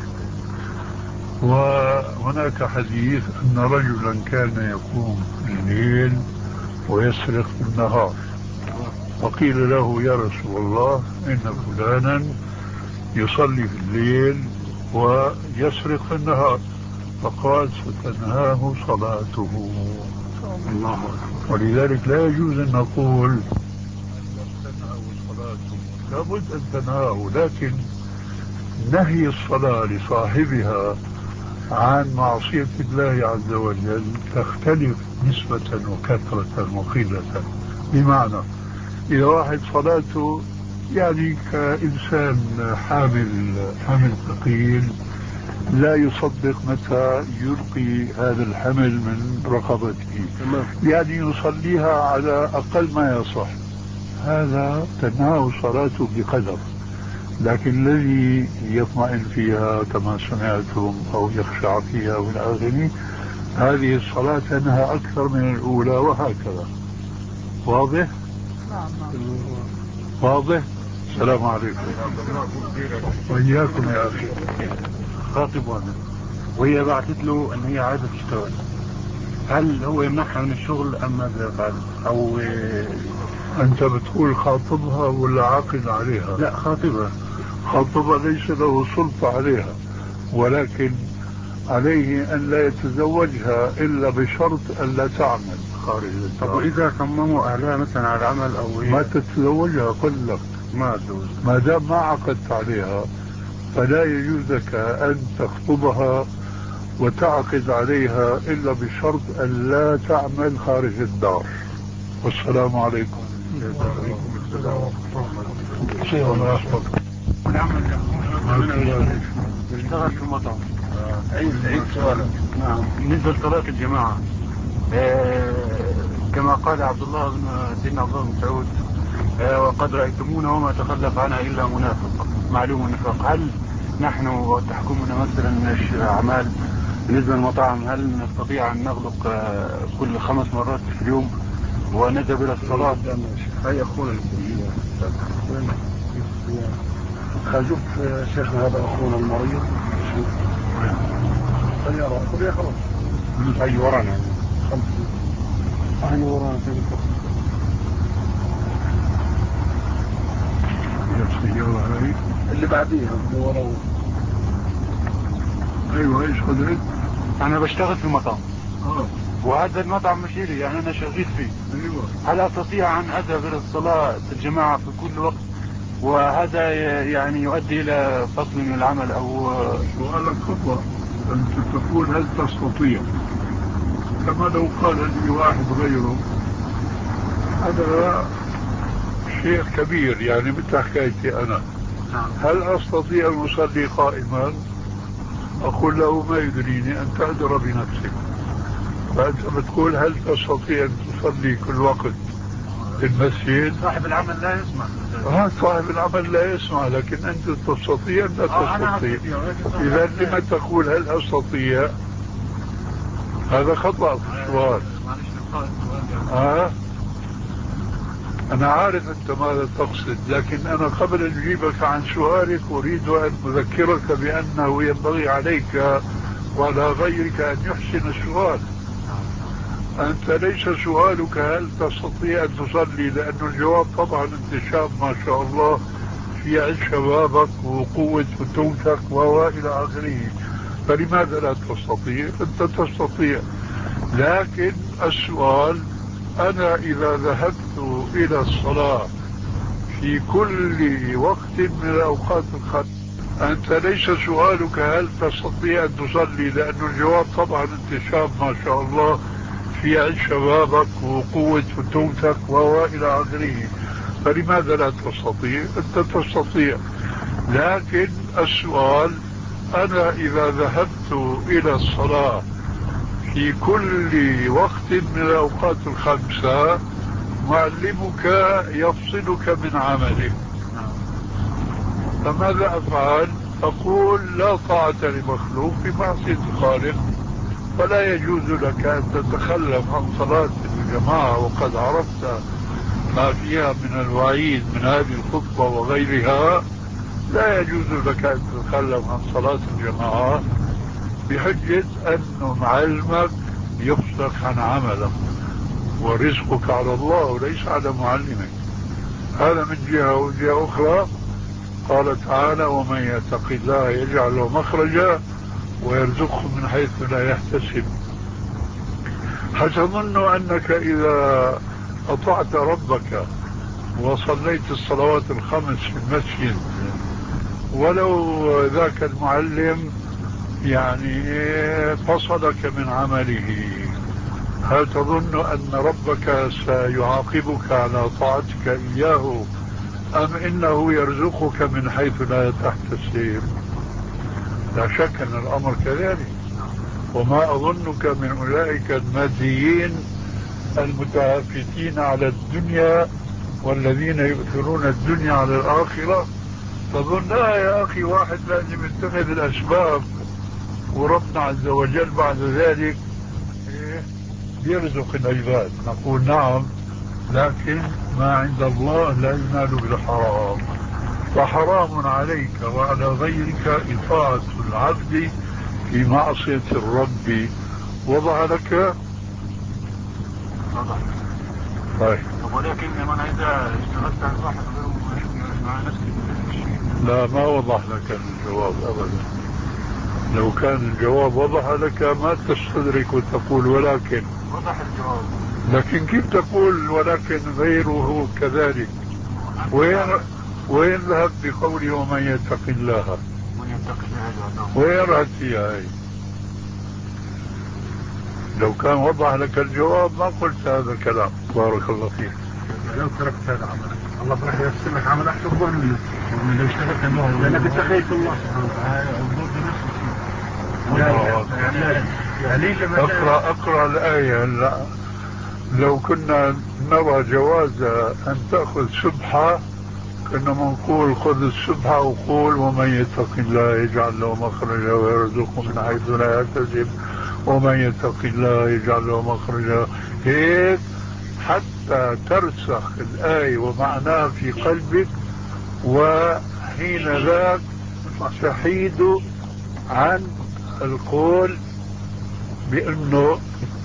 وهناك حديث أن رجلا كان يقوم الليل ويسرق النهار، وقيل له: يا رسول الله، إن فلانا يصلي في الليل ويسرق في النهار. فقال: ستنهاه صلاته. الله. ولذلك لا يجوز أن نقول أن تنهاه صلاته، لابد أن تنهاه، لكن نهي الصلاة لصاحبها عن معصية الله عز وجل تختلف نسبة وكثرة وقلة. بمعنى إذا واحد صلاته يعني كإنسان حامل حمل ثقيل لا يصدق متى يلقي هذا الحمل من رقبته، يعني يصليها على أقل ما يصح، هذا تنهاه صلاته بقدر. لكن الذي يطمئن فيها كما سمعتم أو يخشع فيها من آخره، هذه الصلاة تنهى أكثر من الأولى، وهكذا. واضح؟ نعم نعم. واضح؟ السلام عليكم. وإياكم يا أخي. خاطب وانا وهي بعثت له أن هي عايزة تشتغل، هل هو يمنعها من الشغل أم ماذا يفعل؟ أو أنت بتقول خاطبها ولا عاقد عليها؟ لا، خاطبها. خاطبها ليس له سلطة عليها، ولكن عليه أن لا يتزوجها إلا بشرط أن لا تعمل خارج الدار. طب وإذا صمموا أهلها مثلا على العمل أو ما تتزوجها، قل لك ما أتزوج، ما دام ما عقدت عليها فلا يجوز لك أن تخطبها وتعقد عليها إلا بشرط أن لا تعمل خارج الدار. والسلام عليكم. شيء ولا أحفظ اشتغل في مطعم. عيد عيد سؤالك. نعم. بالنسبة لصلاة الجماعة، آه كما قال عبد الله بن سيدنا عبد الله بن مسعود: آه وقد رأيتمونا وما تخلف عنها إلا منافق معلوم النفاق. هل نحن وتحكمنا مثلا أعمال بالنسبة للمطاعم، هل نستطيع أن نغلق آه كل خمس مرات في اليوم ونذهب إلى الصلاة؟ هيا أخونا خلوك شيخنا، هذا أخونا المريض. شوف سيارة طبيعي خلاص. هاي ورانا خمس هاي ورانا السيارة هاي اللي بعديها اللي ورا. أيوة. إيش خذت؟ أنا بشتغل في مطعم. آه. وهذا المطعم مش لي، يعني أنا شغيل فيه. أيوة. هل أستطيع أن أذهب إلى الصلاة الجماعة في كل وقت، وهذا يعني يؤدي إلى فصل من العمل أو؟ سؤالك خطأ. أنت تقول هل تستطيع، كما لو قال لي واحد غيره. هذا شيء كبير، يعني مثل حكايتي أنا. هل أستطيع أن أصلي قائما؟ أقول له: ما يدريني، أن تأدر بنفسك. فأنت بتقول هل تستطيع أن تصلي كل وقت في المسجد؟ صاحب العمل لا يسمع. ها، صاحب العمل لا يسمع، لكن أنت تستطيع لا تستطيع. إذا لما تقول هل أستطيع؟ هذا خطأ في السؤال. ها؟ أنا عارف أنت ماذا تقصد، لكن أنا قبل أن أجيبك عن سؤالك أريد أن أذكرك بأنه ينبغي عليك وعلى غيرك أن يحسن السؤال. أنت ليس سؤالك هل تستطيع أن تصلي، لأن الجواب طبعا أنت شاب ما شاء الله في عز شبابك وقوة فتوتك وإلى آخره، فلماذا لا تستطيع؟ أنت تستطيع. لكن السؤال: أنا إذا ذهبت إلى الصلاة في كل وقت من الأوقات الخمس، أنت ليس سؤالك هل تستطيع أن تصلي، لأن الجواب طبعا أنت شاب ما شاء الله في عز شبابك وقوة فتوتك وإلى آخره، فلماذا لا تستطيع؟ أنت تستطيع. لكن السؤال: أنا إذا ذهبت إلى الصلاة في كل وقت من الأوقات الخمسة، معلمك يفصلك من عملك، فماذا أفعل؟ أقول لا طاعة لمخلوق في معصية الخالق، فلا يجوز لك أن تتخلف عن صلاة الجماعة وقد عرفت ما فيها من الوعيد من هذه الخطبة وغيرها. لا يجوز لك أن تتخلف عن صلاة الجماعة بحجة أن علمك يفصلك عن عملك، ورزقك على الله وليس على معلمك. هذا من جهة. وجهة أخرى قال تعالى: ومن يتق الله يجعل له مخرجا ويرزقه من حيث لا يحتسب. هتظن أنك إذا أطعت ربك وصليت الصلوات الخمس في المسجد ولو ذاك المعلم يعني فصلك من عمله، هل تظن أن ربك سيعاقبك على طاعتك إياه، أم إنه يرزقك من حيث لا تحتسب؟ لا شك أن الأمر كذلك. وما أظنك من أولئك الماديين المتهافتين على الدنيا والذين يؤثرون الدنيا على الآخرة. تظن لا يا أخي، واحد لازم يتخذ الأسباب وربنا عز وجل بعد ذلك يرزق العباد. نقول نعم، لكن ما عند الله لا ينال بالحرام، فحرام عليك وعلى غيرك إطاعة العبد في معصية الرب. وضع لك؟ وضع. طيب. ولكن من إذا اشتغلت على واحد غير مع نفسك. لا، ما وضح لك الجواب أبدا. لو كان الجواب وضح لك ما تستدرك وتقول ولكن. وضح الجواب، لكن كيف تقول ولكن غيره كذلك؟ وين وين ذهب بقوله ومن يتق الله؟ من يتق الله وين رأت فيها هاي؟ لو كان وضح لك الجواب ما قلت هذا الكلام. بارك الله فيك. لو تركت هذا عملك الله راح ييسر لك عمل أكثر منه. لو اشتغلت الله لأنك اتقيت الله سبحانه وتعالى. اقرأ اقرأ الآية. لا، لو كنا نرى جواز أن تأخذ سبحة كنا نقول خذ السبحة وقول ومن يتق الله يجعل له مخرجا ويرزقه من حيث لا يحتسب، ومن يتق الله يجعل له مخرجا، هيك حتى ترسخ الآية ومعناها في قلبك، وحين ذاك تحيد عن القول بأنه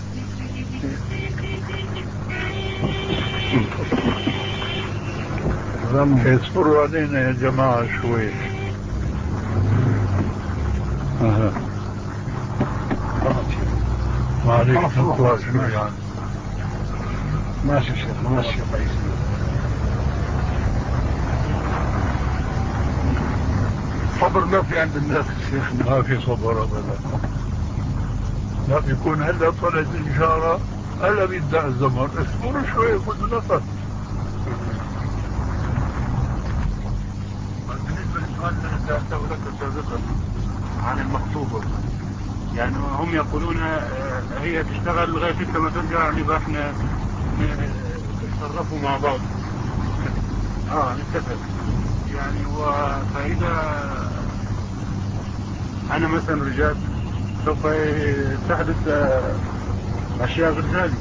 يصبروا علينا يا جماعة شوي. اها معليش نطلع شوي يعني. ماشي شيخ، ماشي كويس. صبر ما في عند الناس شيخ، ما في صبر ابدا. لا بيكون هلا طلعت الإشارة، هلا بيبدأ الزمر، اصبروا شوي خذوا نفس. بالنسبة للسؤال الذي سألته لك سابقا عن المخطوبة، يعني هم يقولون هي تشتغل لغاية لما ترجع نبقى احنا نتصرفوا مع بعض. اه نتفق يعني. وفإذا أنا مثلا رجعت سوف تحدث أشياء غير ذلك،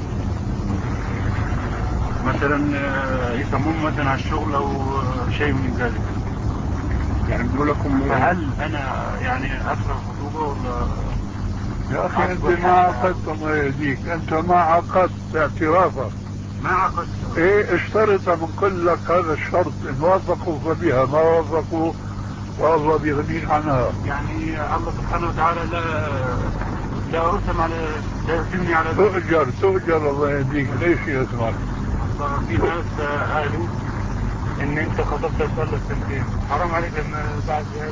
مثلا يسمون مثلا على الشغل أو شيء من ذلك. يعني بيقول لكم هل أنا يعني أكره الخطوبة ولا؟ يا أخي أنت ما عقدت، الله يهديك، أنت ما عقدت اعترافك. ما عقدت. إيه اشترط من كل لك هذا الشرط، إن وافقوا فبها، ما وافقوا والله بيغنيك عنها. يعني الله سبحانه وتعالى لا لا أرسم على لا يرسمني على تؤجر تؤجر الله يهديك. ليش يسمعك؟ في ناس قالوا إن أنت خطبت صار لك سنتين، حرام عليك إن بعد هذا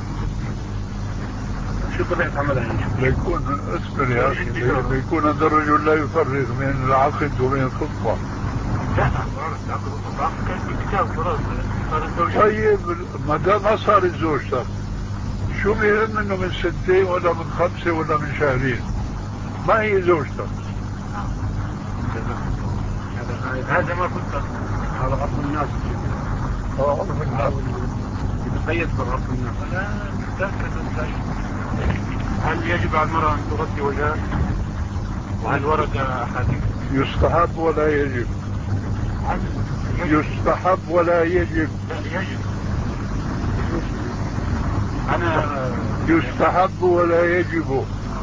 شو طبيعة عملها يعني؟ ليكون اصبر يا أخي، ليكون هذا الرجل لا يفرق بين العقد وبين الخطبة. لا العقد والخطبة كان في كتاب خلاص. طيب ما دام ما صارت زوجتك، شو بيهم انه من سنتين ولا من خمسة ولا من شهرين؟ ما هي زوجتك. هذا هذا ما كنت على عرف الناس اه عرف الناس يتقيد بعرف الناس. أنا متأكد من هل يجب على المرأة أن تغطي وجهها؟ وهل ورد أحاديث؟ يستحب ولا يجب؟ يستحب ولا يجب؟ لا يجب. أنا يستحب ولا يجب؟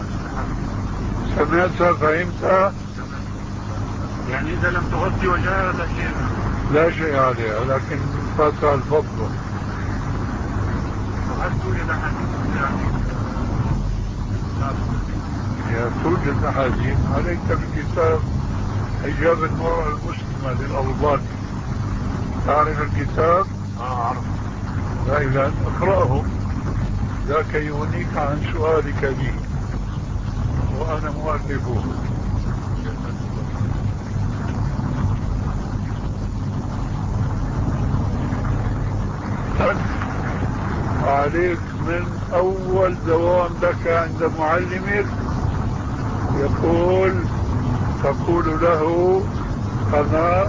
سمعت فهمت؟ يعني إذا لم تغطي وجهها لا شيء لا شيء عليها، لكن فاتها الفضل. وهل توجد أحاديث يعني يا توجد أحاديث عليك بكتاب حجاب المرأة المسلمة للألباني. تعرف الكتاب؟ آه أعرف. إذا اقرأه ذاك يغنيك عن سؤالك لي وأنا مؤلفه. عليك من أول دوام لك عند معلمك يقول تقول له أنا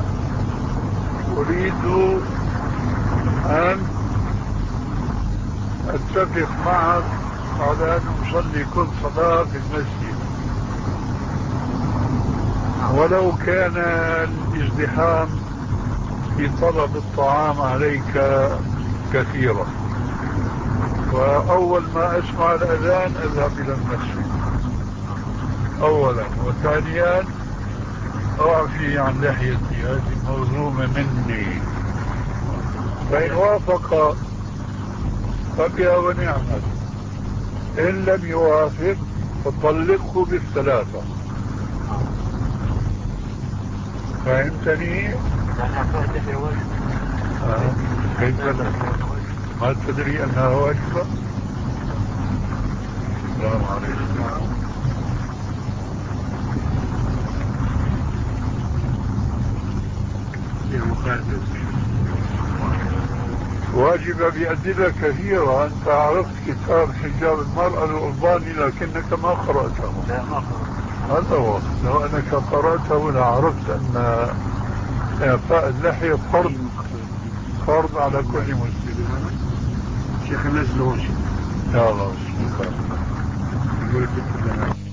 أريد أن أتفق معك على أن نصلي كل صلاة في المسجد، ولو كان الازدحام في طلب الطعام عليك كثيرا، وأول ما أسمع الأذان أذهب إلى المسجد أولا، وثانيا أعفي عن لحيتي هذه موزومة مني، فإن وافق فبها ونعمت، إن لم يوافق فطلقه بالثلاثة. فهمتني؟ آه. كيف لا؟ ما تدري أنها واجبة؟ السلام عليكم. واجبة بأدلة كثيرة. أنت عرفت كتاب حجاب المرأة الألباني لكنك ما قرأته. لا ما قرأت. هذا هو، لو أنك قرأته لعرفت أن إعفاء اللحية فرض فرض على كل مسلم. شيخ الناس له شيء. يا الله بسم الله.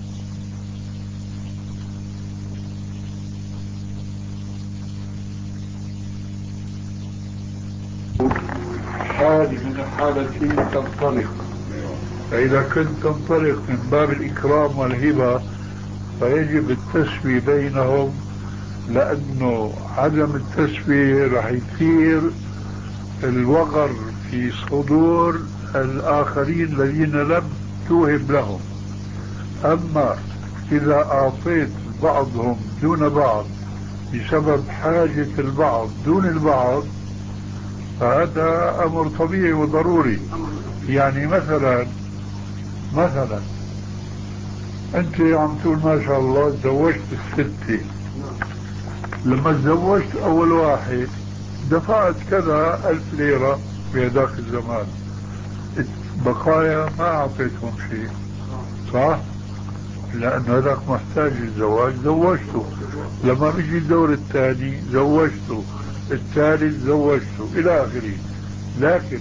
حال من الحالتين تنطلق، فإذا كنت تنطلق من باب الإكرام والهبة فيجب التسوية بينهم، لأنه عدم التسوية راح يثير الوغر في صدور الآخرين الذين لم توهب لهم. أما إذا أعطيت بعضهم دون بعض بسبب حاجة البعض دون البعض فهذا أمر طبيعي وضروري. يعني مثلا مثلا أنت عم تقول ما شاء الله تزوجت الستة، لما تزوجت أول واحد دفعت كذا ألف ليرة في هذاك الزمان، بقايا ما أعطيتهم شيء، صح؟ لأن هذاك محتاج للزواج زوجته، لما بيجي الدور الثاني زوجته، الثالث زوجته إلى آخره. لكن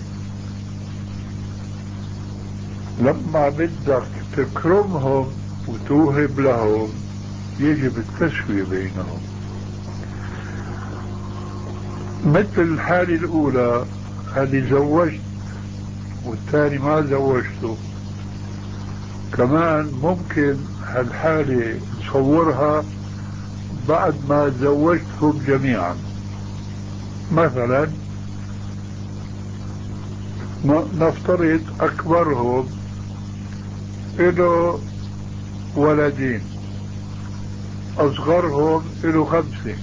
لما بدك تكرمهم وتوهب لهم يجب التسوية بينهم. مثل الحالة الأولى اللي زوجت والثاني ما زوجته، كمان ممكن هالحالة نصورها بعد ما زوجتهم جميعا. مثلا نفترض أكبرهم له ولدين، أصغرهم له خمسة،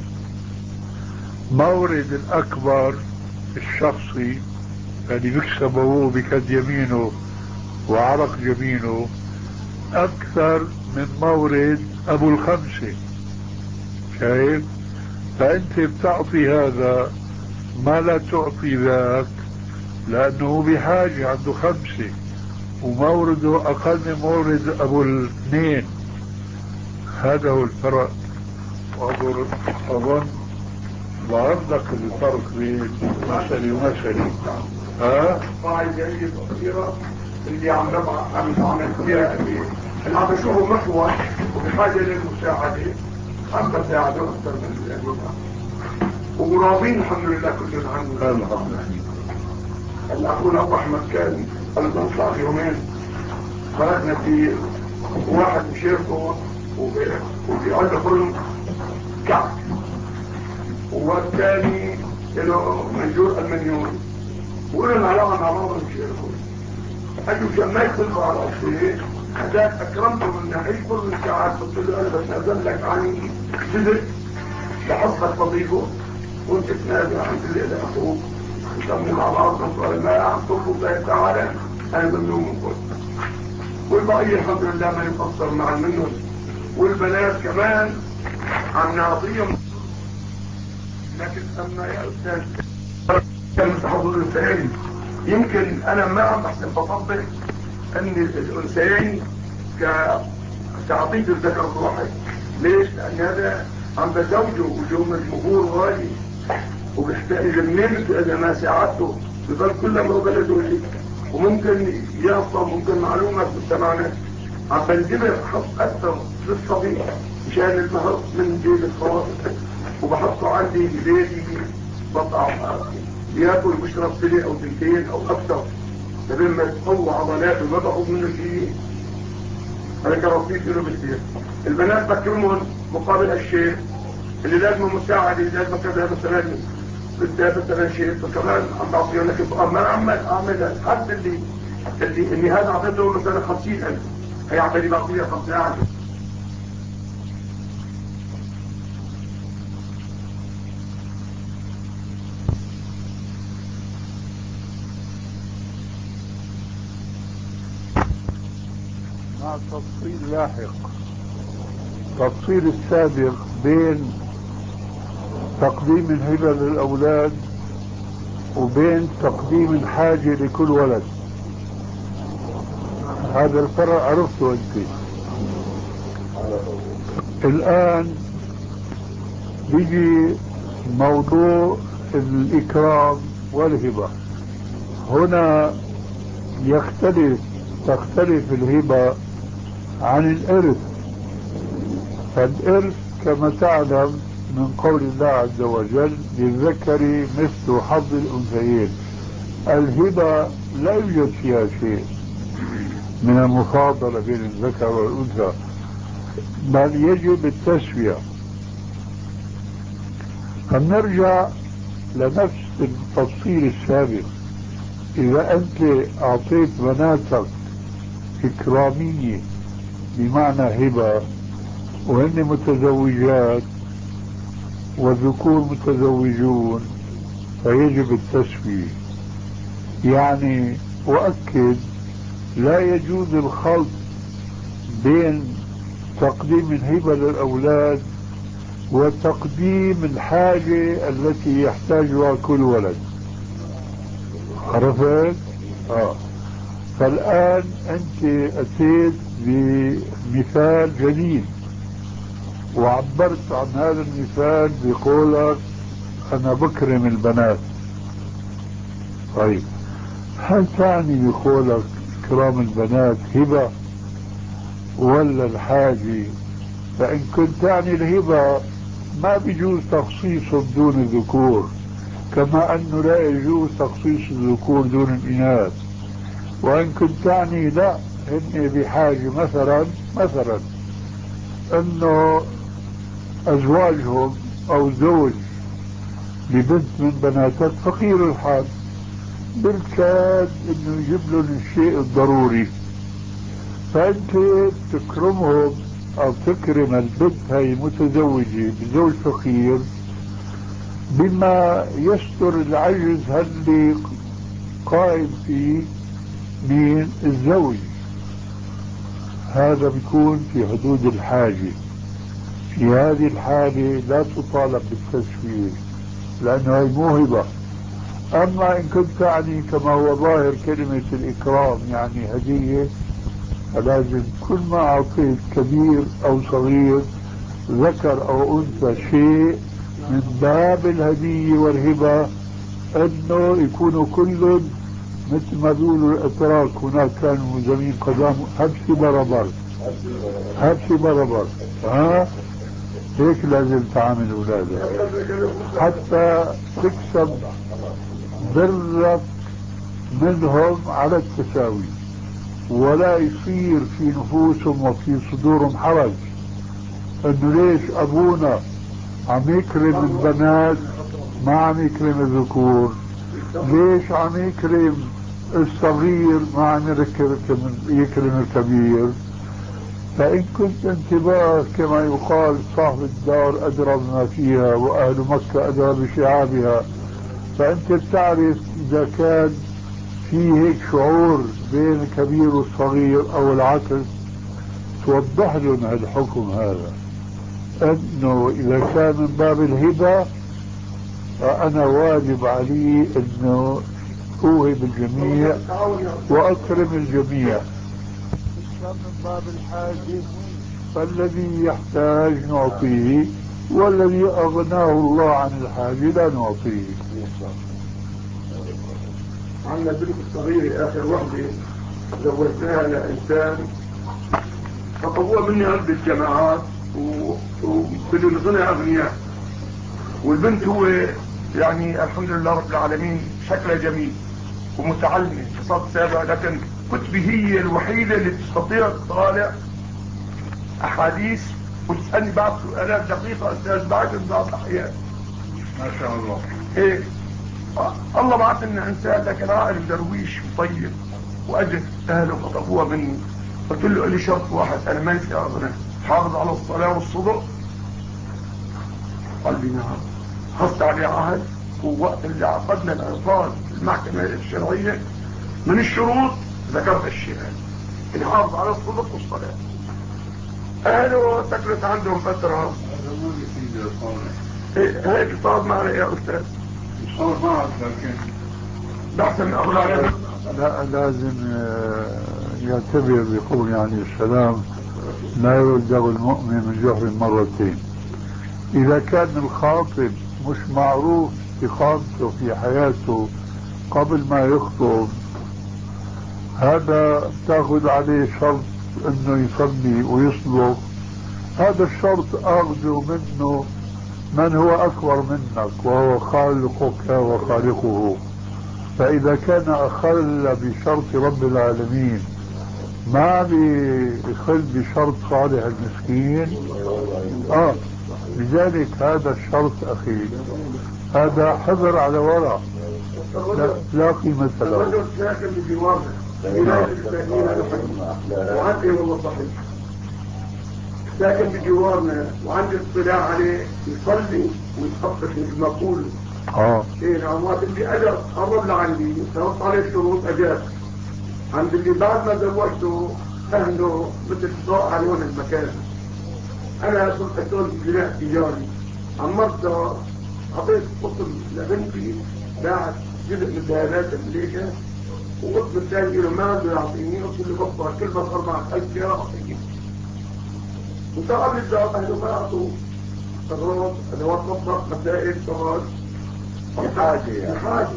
مورد الأكبر الشخصي اللي بيكسب أبوه بكد يمينه وعرق جبينه أكثر من مورد أبو الخمسة، شايف؟ فأنت بتعطي هذا ما لا تعطي ذاك، لأنه بحاجة عنده خمسة ومورده أقل من مورد أبو الاثنين. هذا هو الفرق. أظن أظن لعندك الفرق بين مسألة ومسألة. ها؟ طاعي جيد وكثيرة اللي عم نبع عم نعمل فيها اللي اللي عم بشوفه محور وبحاجة للمساعدة عم بساعده أكثر من الأمين ومراضين الحمد لله كلنا عنه. الحمد لله. هلا أخونا أبو أحمد كان قبل ما نطلع يومين خرجنا في واحد مشيركه وبيعد فرن كعب والثاني له منجور المليون وقلنا علاقة مع بعض مشيركه أجوا كان ما يختلفوا على أشياء حداك أكرمته من ناحية فرن الكعب قلت له أنا بس نزل لك عن جزء لحصك تضيفه وانت تنازل عن جزء لأخوك نسمي مع بعض نصر ما عم تطلب الله تعالى أنا ممنون من كل والبقية الحمد لله ما يقصر مع المنهم والبنات كمان عم نعطيهم لكن أما يا أستاذ كان تحضر الأنثيين يمكن أنا ما عم بحسن بطبق أن الأنثيين كتعطيق الذكر الواحد. ليش؟ لأن هذا عم بزوجه وجوم المهور غالي وبيحتاج جميل إذا ما ساعدته بضل كل ما بلده لي وممكن يعصم ممكن معلومة مجتمعنا عم بنجبر حط أكثر للصبي مشان المهر من جيب الخاص وبحطه عندي ببيتي بطعم ياكل بشرب سنة أو سنتين أو أكثر لما تقوى عضلاته ما باخذ منه شيء. هذا كرصيد له بكثير. البنات بكرمهم مقابل الشيء اللي لازم مساعدة لازم كذا مثلا بدها مثلا شيء فكمان عم بعطيه لك ما عمل اعمل الحد اللي اللي اللي هذا اعطيته مثلا خمسين ألف هيعطي لي بعطيه خمسين ألف. مع تفصيل لاحق. تفصيل السابق بين تقديم الهبة للأولاد وبين تقديم الحاجة لكل ولد. هذا الفرق عرفته أنت. الآن بيجي موضوع الإكرام والهبة. هنا يختلف تختلف الهبة عن الإرث. فالإرث كما تعلم من قول الله عز وجل للذكر مثل حظ الأنثيين. الهبة لا يوجد فيها شيء من المفاضلة بين الذكر والأنثى بل يجب التسوية. فنرجع لنفس التفصيل السابق. إذا أنت أعطيت بناتك إكرامية بمعنى هبة وهن متزوجات والذكور متزوجون فيجب التسوية. يعني أؤكد لا يجوز الخلط بين تقديم الهبة للأولاد وتقديم الحاجة التي يحتاجها كل ولد. عرفت؟ آه. فالآن أنت أتيت بمثال جديد وعبرت عن هذا المثال بقولك أنا بكرم البنات. طيب هل تعني بقولك إكرام البنات هبة ولا الحاجة؟ فإن كنت تعني الهبة ما بيجوز تخصيصه دون الذكور كما أنه لا يجوز تخصيص الذكور دون الإناث. وإن كنت تعني لا هن بحاجة مثلا مثلا أنه أزواجهم أو زوج لبنت من بناتك فقير الحال بالكاد أنه يجيب لهم الشيء الضروري فأنت تكرمهم أو تكرم البنت هاي متزوجة بزوج فقير بما يستر العجز اللي قائم فيه من الزوج. هذا بيكون في حدود الحاجة. في هذه الحالة لا تطالب بالتسوية لأنه هي موهبة. أما إن كنت تعني كما هو ظاهر كلمة الإكرام يعني هدية فلازم كل ما أعطيت كبير أو صغير ذكر أو أنثى شيء من باب الهدية والهبة أنه يكونوا كل مثل ما بيقولوا الأتراك هناك كانوا زمين قدام هبسي بربر هبسي بربر ها هيك لازم تعامل أولادك حتى تكسب برك منهم على التساوي ولا يصير في نفوسهم وفي صدورهم حرج انه ليش ابونا عم يكرم البنات ما عم يكرم الذكور، ليش عم يكرم الصغير ما عم يكرم الكبير. فإن كنت انتباه كما يقال صاحب الدار أدرى بما فيها وأهل مكة أدرى بشعابها، فأنت بتعرف إذا كان في هيك شعور بين الكبير والصغير أو العكس توضح لهم هالحكم هذا، أنه إذا كان من باب الهبة فأنا واجب علي أنه أوهب الجميع وأكرم الجميع. كان من باب الحاجة فالذي يحتاج نعطيه والذي أغناه الله عن الحاجة لا نعطيه. عندنا بنت الصغيرة آخر وحدة زوجناها لإنسان فطوى مني قلب الجماعات وبدون صنع أغنياء، والبنت هو يعني الحمد لله رب العالمين شكلها جميل ومتعلمة في صف سابع، لكن كتبي هي الوحيدة اللي تستطيع تطالع أحاديث وتسألني بعض سؤالات دقيقة أستاذ بعد بعض الأحيان. ما شاء الله. إيه الله بعث لنا إنسان لكن عائل درويش وطيب وأجل أهله خطفوها مني. قلت له لي شرط واحد أنا ما ينفع أغنى، حافظ على الصلاة والصدق. قال لي نعم. حصت عليه عهد، ووقت اللي عقدنا الألفاظ المحكمة الشرعية من الشروط ذكرت الشيء اللي حافظ على الصدق والصلاة. أهله سكرت عندهم فترة هيك صار معنا يا أستاذ. صار معك لكن بحسن أخلاق. لا لازم يعتبر بقول يعني السلام لا يلدغ المؤمن من جهر مرتين. إذا كان الخاطب مش معروف استقامته في حياته قبل ما يخطب، هذا تاخذ عليه شرط انه يصلي ويصدق. هذا الشرط اخذه منه من هو اكبر منك وهو خالقك وخالقه. فاذا كان اخل بشرط رب العالمين ما بيخل بشرط صالح المسكين اه لذلك هذا الشرط اخي هذا حذر على وراء لا, لا قيمة له. الرجل ساكن بجوارنا ولاية الساكنين وعندي والله صحيح ساكن بجوارنا وعندي اطلاع عليه يصلي ويتخطط مثل ما اقول. اه ايه نعم. وقت اللي اجى قرب لعندي صرفت عليه شروط اجاز. عند اللي بعد ما زوجته اهله مثل ضاع عليهم المكان. انا صرت اشتغل في بناء تجاري، عمرت اعطيت قسم لبنتي باعت جزء من بيانات المليكة وقسم الثاني له ما بده يعطيني، قلت له بطل كل ما صار معك ألف ليرة اعطيني. وصار لي الجواب اهله ما اعطوا تغرض ادوات مطبخ مسائل شغل الحاجة يعني الحاجة.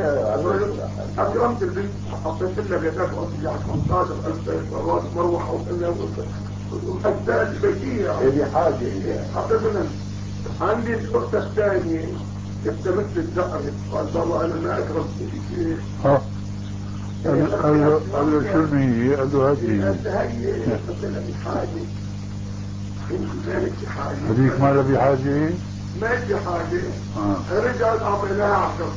اكرمت البنت حطيت لها بيتات وقلت لها خمسطعش ألف شغلات مروحة وكلها والأجزاء البيتية هذه حاجة حطيت لها. عندي الأخت الثانية كنت مثل الزهر قال والله أنا ما أكرم شيء. ها قال له شو هي؟ قال له هذه هي مثلا بحاجة ذلك بحاجة هذيك ما لها بحاجة ما في حاجة. رجعت أعطيناها عشرة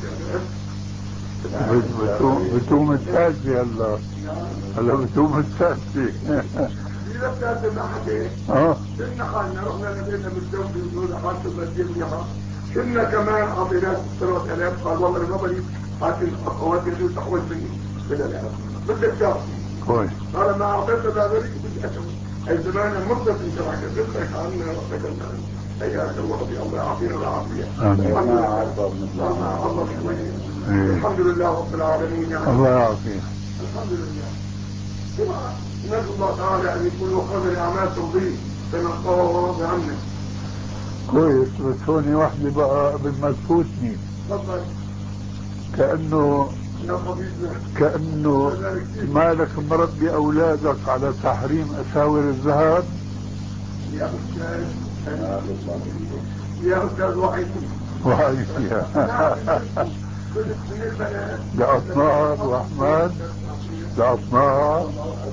بتوم الثالثة هلا هلا بتوم الثالثة إذا الثالثة ما حكي اه كنا حالنا رحنا لدينا بالزوج وزوجة حالته مادية منيحة. كنا كمان أعطيناه ستة آلاف. قال والله النظري حاكم أخواتي يجوز تحوز مني بالآلاف بدك تعطي كويس. قال ما أعطيته لا غيرك بدي أشوف الزمان مرضى في شرعك بدك عنا وتكلنا حياك الله ربي الله يعطينا العافية. الحمد لله رب العالمين يعني. الله يعافيك. الحمد لله. نسأل الله تعالى أن يكون وقدر الأعمال ترضيه كما قال الله رضي عنه كويس، بس هوني وحدة بقى قبل ما تفوتني. تفضل. كأنه يا حبيبنا كأنه مالك مربي أولادك على تحريم أساور الذهب. يا أستاذ يا أستاذ وحيد وهي فيها لقطناها أبو أحمد، لقطناها.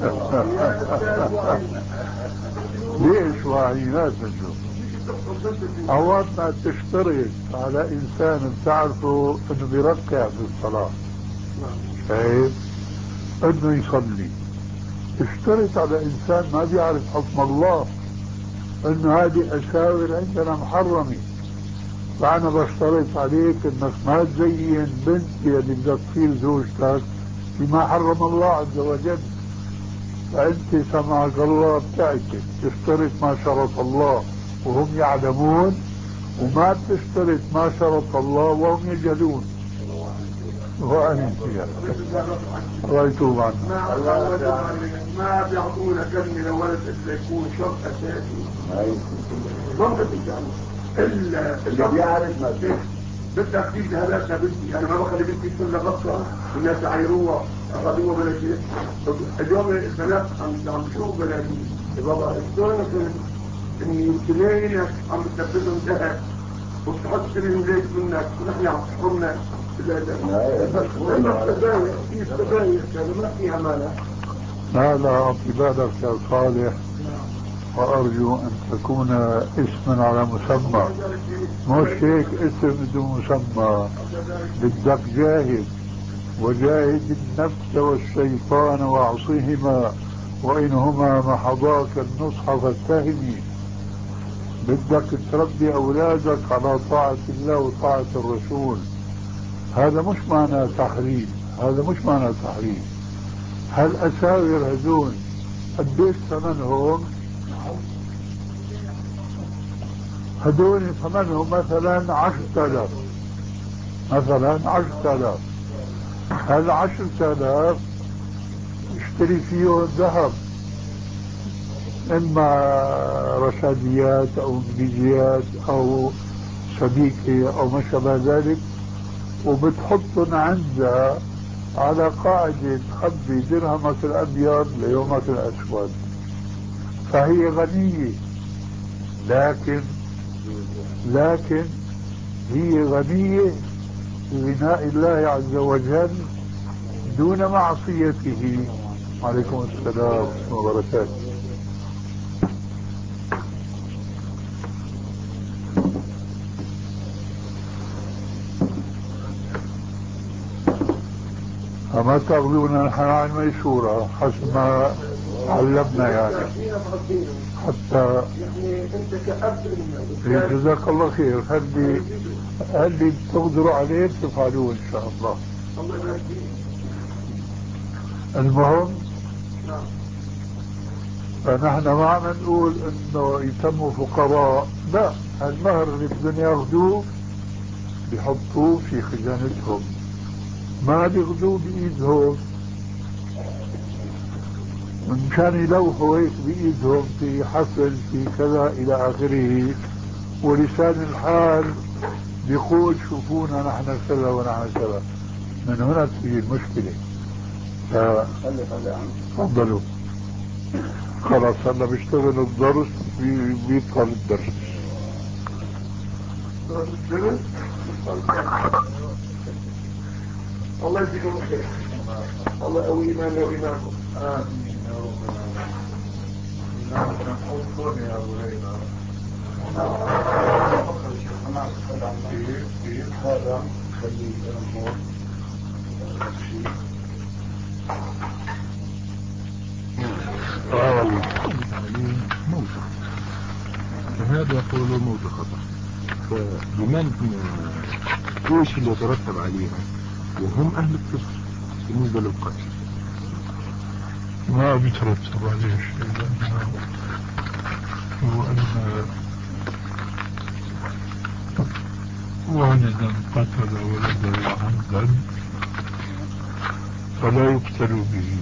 ليش واعي؟ لازم تشوف أول ما تشترط على إنسان بتعرفه إنه بيركع بالصلاة، شايف؟ إنه يصلي، اشترط على إنسان ما بيعرف حكم الله إنه هذه أساور عندنا محرمة، فأنا بشترط عليك إنك ما تزين بنتي اللي بدك تصير زوجتك بما حرم الله عز وجل، فأنت سمعك الله بتعكس تشترط ما شرط الله وهم يعلمون، وما بتشترط ما شرط الله وهم يجهلون. وأنت فيها الله يتوب عنك. ما بيعطونا كلمة لولد إلا يكون شرط أساسي. ما بدك إلا إلا بيعرف ما فيه. بدك تيجي هذا بنتي، أنا ما بخلي بنتي تكون غصة والناس يعيروها أخذوها بلا شيء. اليوم البنات عم عم بشوفوا بناتي بابا شلون إني يمكنينك عم بتلبسهم ذهب وتحط كلهم ليش منك ونحن عم تحرمنا بالله. في سبايا كانوا ما فيها مانع. لا لا، أعطي بالك يا صالح، وأرجو أن تكون اسما على مسمى، مش هيك اسم بدون مسمى. بدك جاهد، وجاهد النفس والشيطان واعصيهما وإنهما محضاك النصح فاتهمي. بدك تربي أولادك على طاعة الله وطاعة الرسول. هذا مش معنى تحريم، هذا مش معنى تحريم. هالأساور هذول قديش ثمنهم؟ هذول ثمنهم مثلا عشرة آلاف، مثلا عشرة آلاف. هالعشرة آلاف اشتري فيه ذهب، إما رشاديات أو انجليزيات أو سبيكة أو ما شابه ذلك، وبتحطن عندها على قاعدة تخبي درهمك الأبيض ليومك الأسود. فهي غنية، لكن لكن هي غنية بغناء الله عز وجل دون معصيته. عليكم السلام ورحمة الله وبركاته. فما تاخذونا نحن عن ميسورة حسب ما علمنا يعني، حتى جزاك الله خير. هل اللي تقدروا عليه تفعلوه إن شاء الله. المهم فنحن ما عم نقول انه يتموا فقراء، لا، المهر اللي بدهم ياخذوه بيحطوه في خزانتهم، ما بياخذوه بايدهم مشان يلوحوا هيك بايدهم في حفل في كذا الى اخره، ولسان الحال بيقول شوفونا نحن كذا ونحن كذا. من هنا تجي المشكلة. ف... تفضلوا. خلاص هلا بيشتغل الدرس، بي... بيدخل الدرس. الله يجزيكم خير. الله يقوي ايماننا وايمانكم. امين يا رب العالمين. نحطهم يا ابو هريره. هذا خلي الامور اه موت، هذا يقولوا موت خطأ. فلمن ايش اللي يترتب عليها وهم اهل الكفر بالنسبة للقتل؟ ما بيترتب عليه شيء، لأنه هو أن والدا قتل ولده عمدا فلا يقتل به،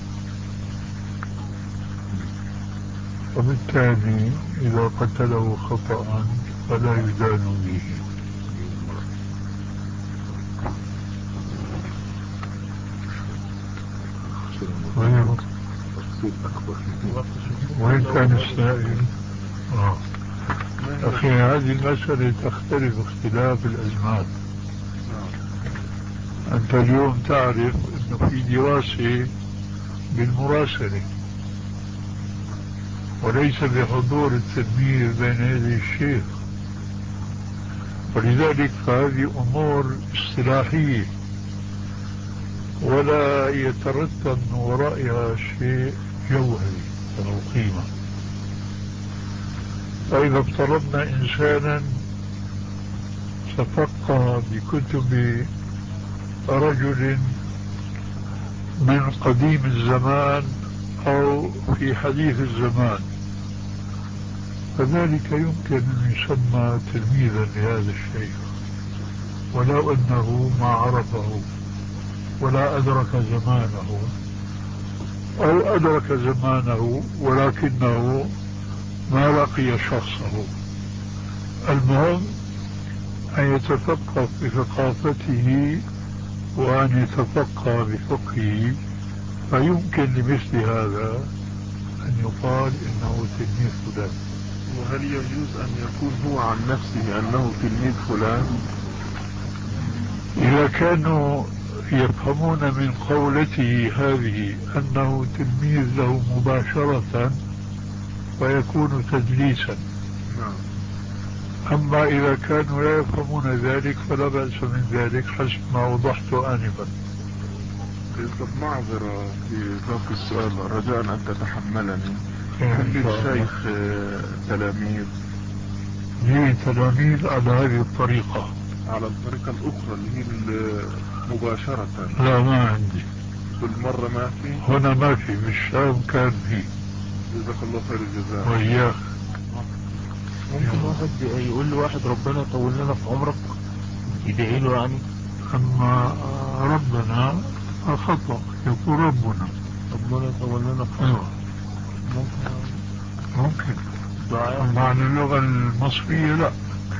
وبالتالي إذا قتله خطأ فلا يدان به. وين كان السائل؟ آه. أخي هذه المسألة تختلف اختلاف الأزمان. أنت اليوم تعرف أنه في دراسة بالمراسلة وليس بحضور التلميذ بين يدي الشيخ، ولذلك فهذه أمور اصطلاحية ولا يترتب من ورائها شيء جوهري أو قيمة. فإذا افترضنا إنسانا تفقه بكتب رجل من قديم الزمان أو في حديث الزمان، فذلك يمكن أن يسمى تلميذا لهذا الشيخ ولو أنه ما عرفه ولا أدرك زمانه، أو أدرك زمانه ولكنه ما لقي شخصه. المهم أن يتفقه بثقافته وأن يتفقه بفقهه، فيمكن لمثل هذا أن يقال إنه تلميذ فلان. وهل يجوز أن يكون هو عن نفسه أنه تلميذ فلان؟ إذا كانوا يفهمون من قولته هذه أنه تلميذ له مباشرة فيكون تدليسا. أما إذا كانوا لا يفهمون ذلك فلا بأس من ذلك حسب ما وضحت آنفا. طب معذرة في ذاك السؤال، رجاء أن تتحملني. هل للشيخ تلاميذ؟ لي تلاميذ على هذه الطريقة، على الطريقة الأخرى اللي هي مباشرة؟ لا ما عندي بالمرة. ما في هنا، ما في. بالشام كان في. جزاك الله خير الجزاء. وإياك. ممكن واحد يقول له واحد ربنا يطول لنا في عمرك، يدعي له يعني؟ أما ربنا خطأ، يقول ربنا ربنا يطول لنا في عمرك. ممكن ممكن دعاء. أما عن اللغة المصرية لا.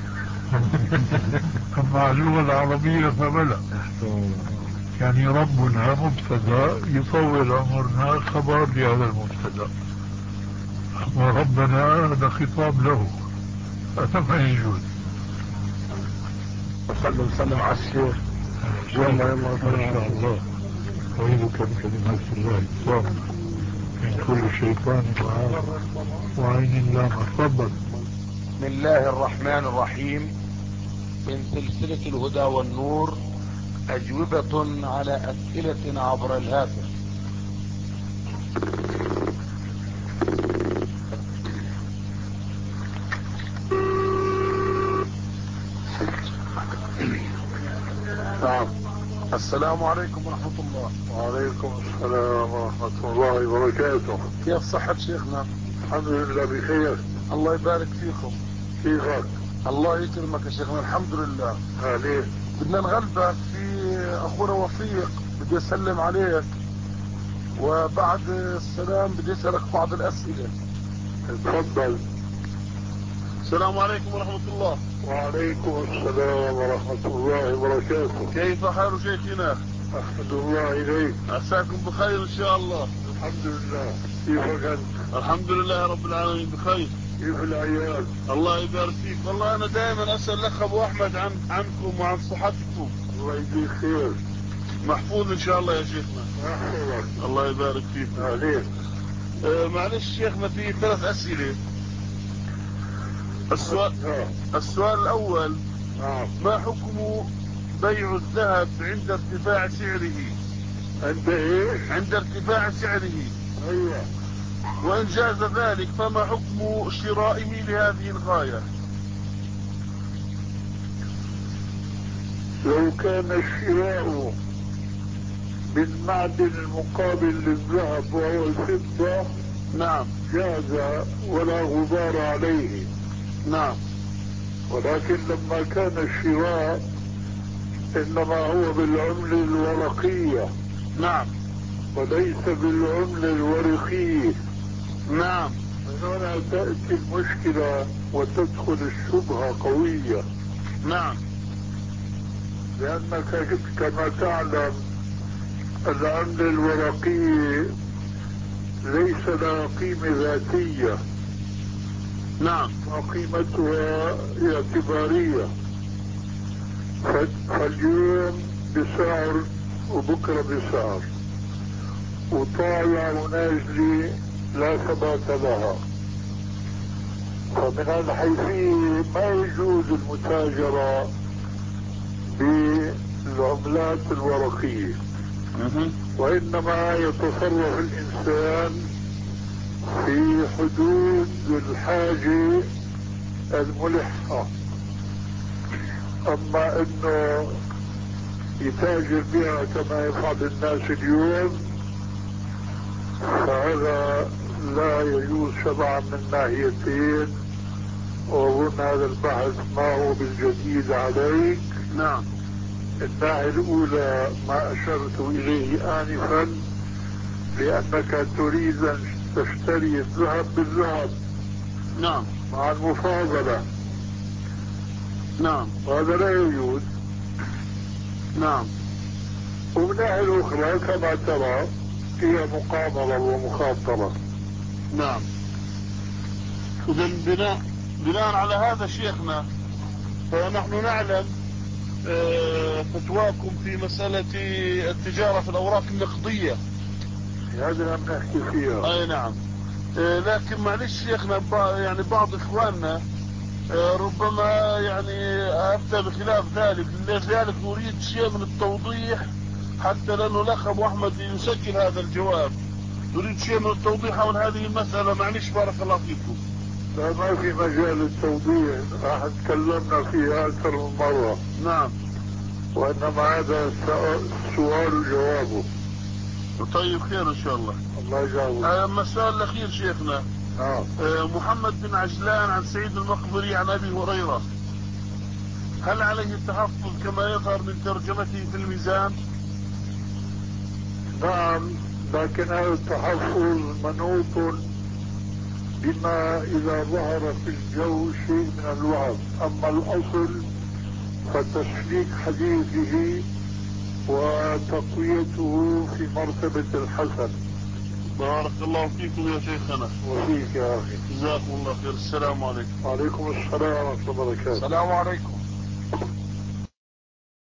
أما عن اللغة العربية فبلا. يعني ربنا مبتدا يطول عمرنا خبر لهذا المبتدا، أما ربنا هذا خطاب له، هذا ما يجوز. وسلم سلم على الشيخ. يلا يلا ما شاء الله. أعيذك بكلمات الله التامة من كل شيطان وعين لامة. تفضل. بسم الله الرحمن الرحيم. من سلسلة الهدى والنور، أجوبة على أسئلة عبر الهاتف. نعم. السلام عليكم ورحمة الله. وعليكم السلام ورحمة الله وبركاته. كيف صحة شيخنا؟ الحمد لله بخير. الله يبارك فيكم. كيفك؟ الله يكرمك يا شيخنا. الحمد لله. أهلين. بدنا نغلبك في أخونا وفيق، بدي أسلم عليك، وبعد السلام بدي أسألك بعض الأسئلة. اتفضل. السلام عليكم ورحمة الله. وعليكم السلام ورحمة الله وبركاته. كيف حال شيخنا؟ أحمد الله إليك. عساكم بخير إن شاء الله. الحمد لله. كيفك أنت؟ الحمد لله رب العالمين بخير. كيف العيال؟ الله يبارك فيك. والله أنا دائما أسأل الأخ أبو أحمد عن عنكم وعن صحتكم. الله يجزيك خير. محفوظ إن شاء الله يا شيخنا. أحفظك. الله يبارك فيك. أهلين. آه معلش شيخنا، في ثلاث أسئلة. السؤال السؤال الأول، نعم. ما حكم بيع الذهب عند ارتفاع سعره؟ عند ايه؟ عند ارتفاع سعره. ايوه. وإن جاز ذلك فما حكم شرائه لهذه الغاية؟ لو كان الشراء من معدن المقابل للذهب وهو الفضة نعم جاز ولا غبار عليه. نعم. ولكن لما كان الشراء انما هو بالعملة الورقية نعم. وليس بالعملة الورقية، نعم. هنا تأتي المشكلة وتدخل الشبهة قوية. نعم. لأنك كما تعلم العملة الورقية ليس لها قيمة ذاتية. نعم. وقيمتها اعتبارية. فاليوم بسعر وبكرة بسعر، وطالع ونازلة لا ثبات لها. فمن الحيثية ما يجوز المتاجرة بالعملات الورقية، وإنما يتصرف الإنسان في حدود الحاجة الملحة. أما إنه يتاجر بها كما يفعل الناس اليوم فهذا لا يجوز شرعا من ناحيتين. وأظن هذا البحث ما هو بالجديد عليك. نعم. الناحية الأولى ما أشرت إليه آنفا، لأنك تريد أن تشتري الذهب بالذهب. نعم. مع المفاضلة. نعم. وهذا لا يجوز. نعم. ومن الناحية الأخرى كما ترى هي مقامرة ومخاطرة. نعم. إذا بناء بناء على هذا شيخنا، فنحن نعلم فتواكم في مسألة التجارة في الأوراق النقدية. هذا لم نحكي فيها. أي نعم. لكن معلش شيخنا يعني بعض إخواننا ربما يعني أفتى بخلاف ذلك. لذلك نريد شيء من التوضيح، حتى لأنه الأخ أبو أحمد يسجل هذا الجواب. نريد شيء من التوضيح عن هذه المسألة. معلش بارك الله فيكم. لا ما في مجال التوضيح، راح تكلمنا فيها أكثر من مرة. نعم. وإنما هذا سؤال وجوابه. طيب خير إن شاء الله. الله يجاوب. أما السؤال الأخير شيخنا. نعم. محمد بن عجلان عن سعيد المقبري عن أبي هريرة، هل عليه التحفظ كما يظهر من ترجمته في الميزان؟ نعم، لكن هذا التحفظ منوط بما إذا ظهر في الجو شيء من الوهم. أما الأصل فتسليك حديثه وتقويته في مرتبة الحسن. بارك الله فيكم يا شيخنا. وفيك يا أخي. جزاكم الله خير. السلام عليكم. وعليكم السلام ورحمة الله وبركاته. السلام عليكم.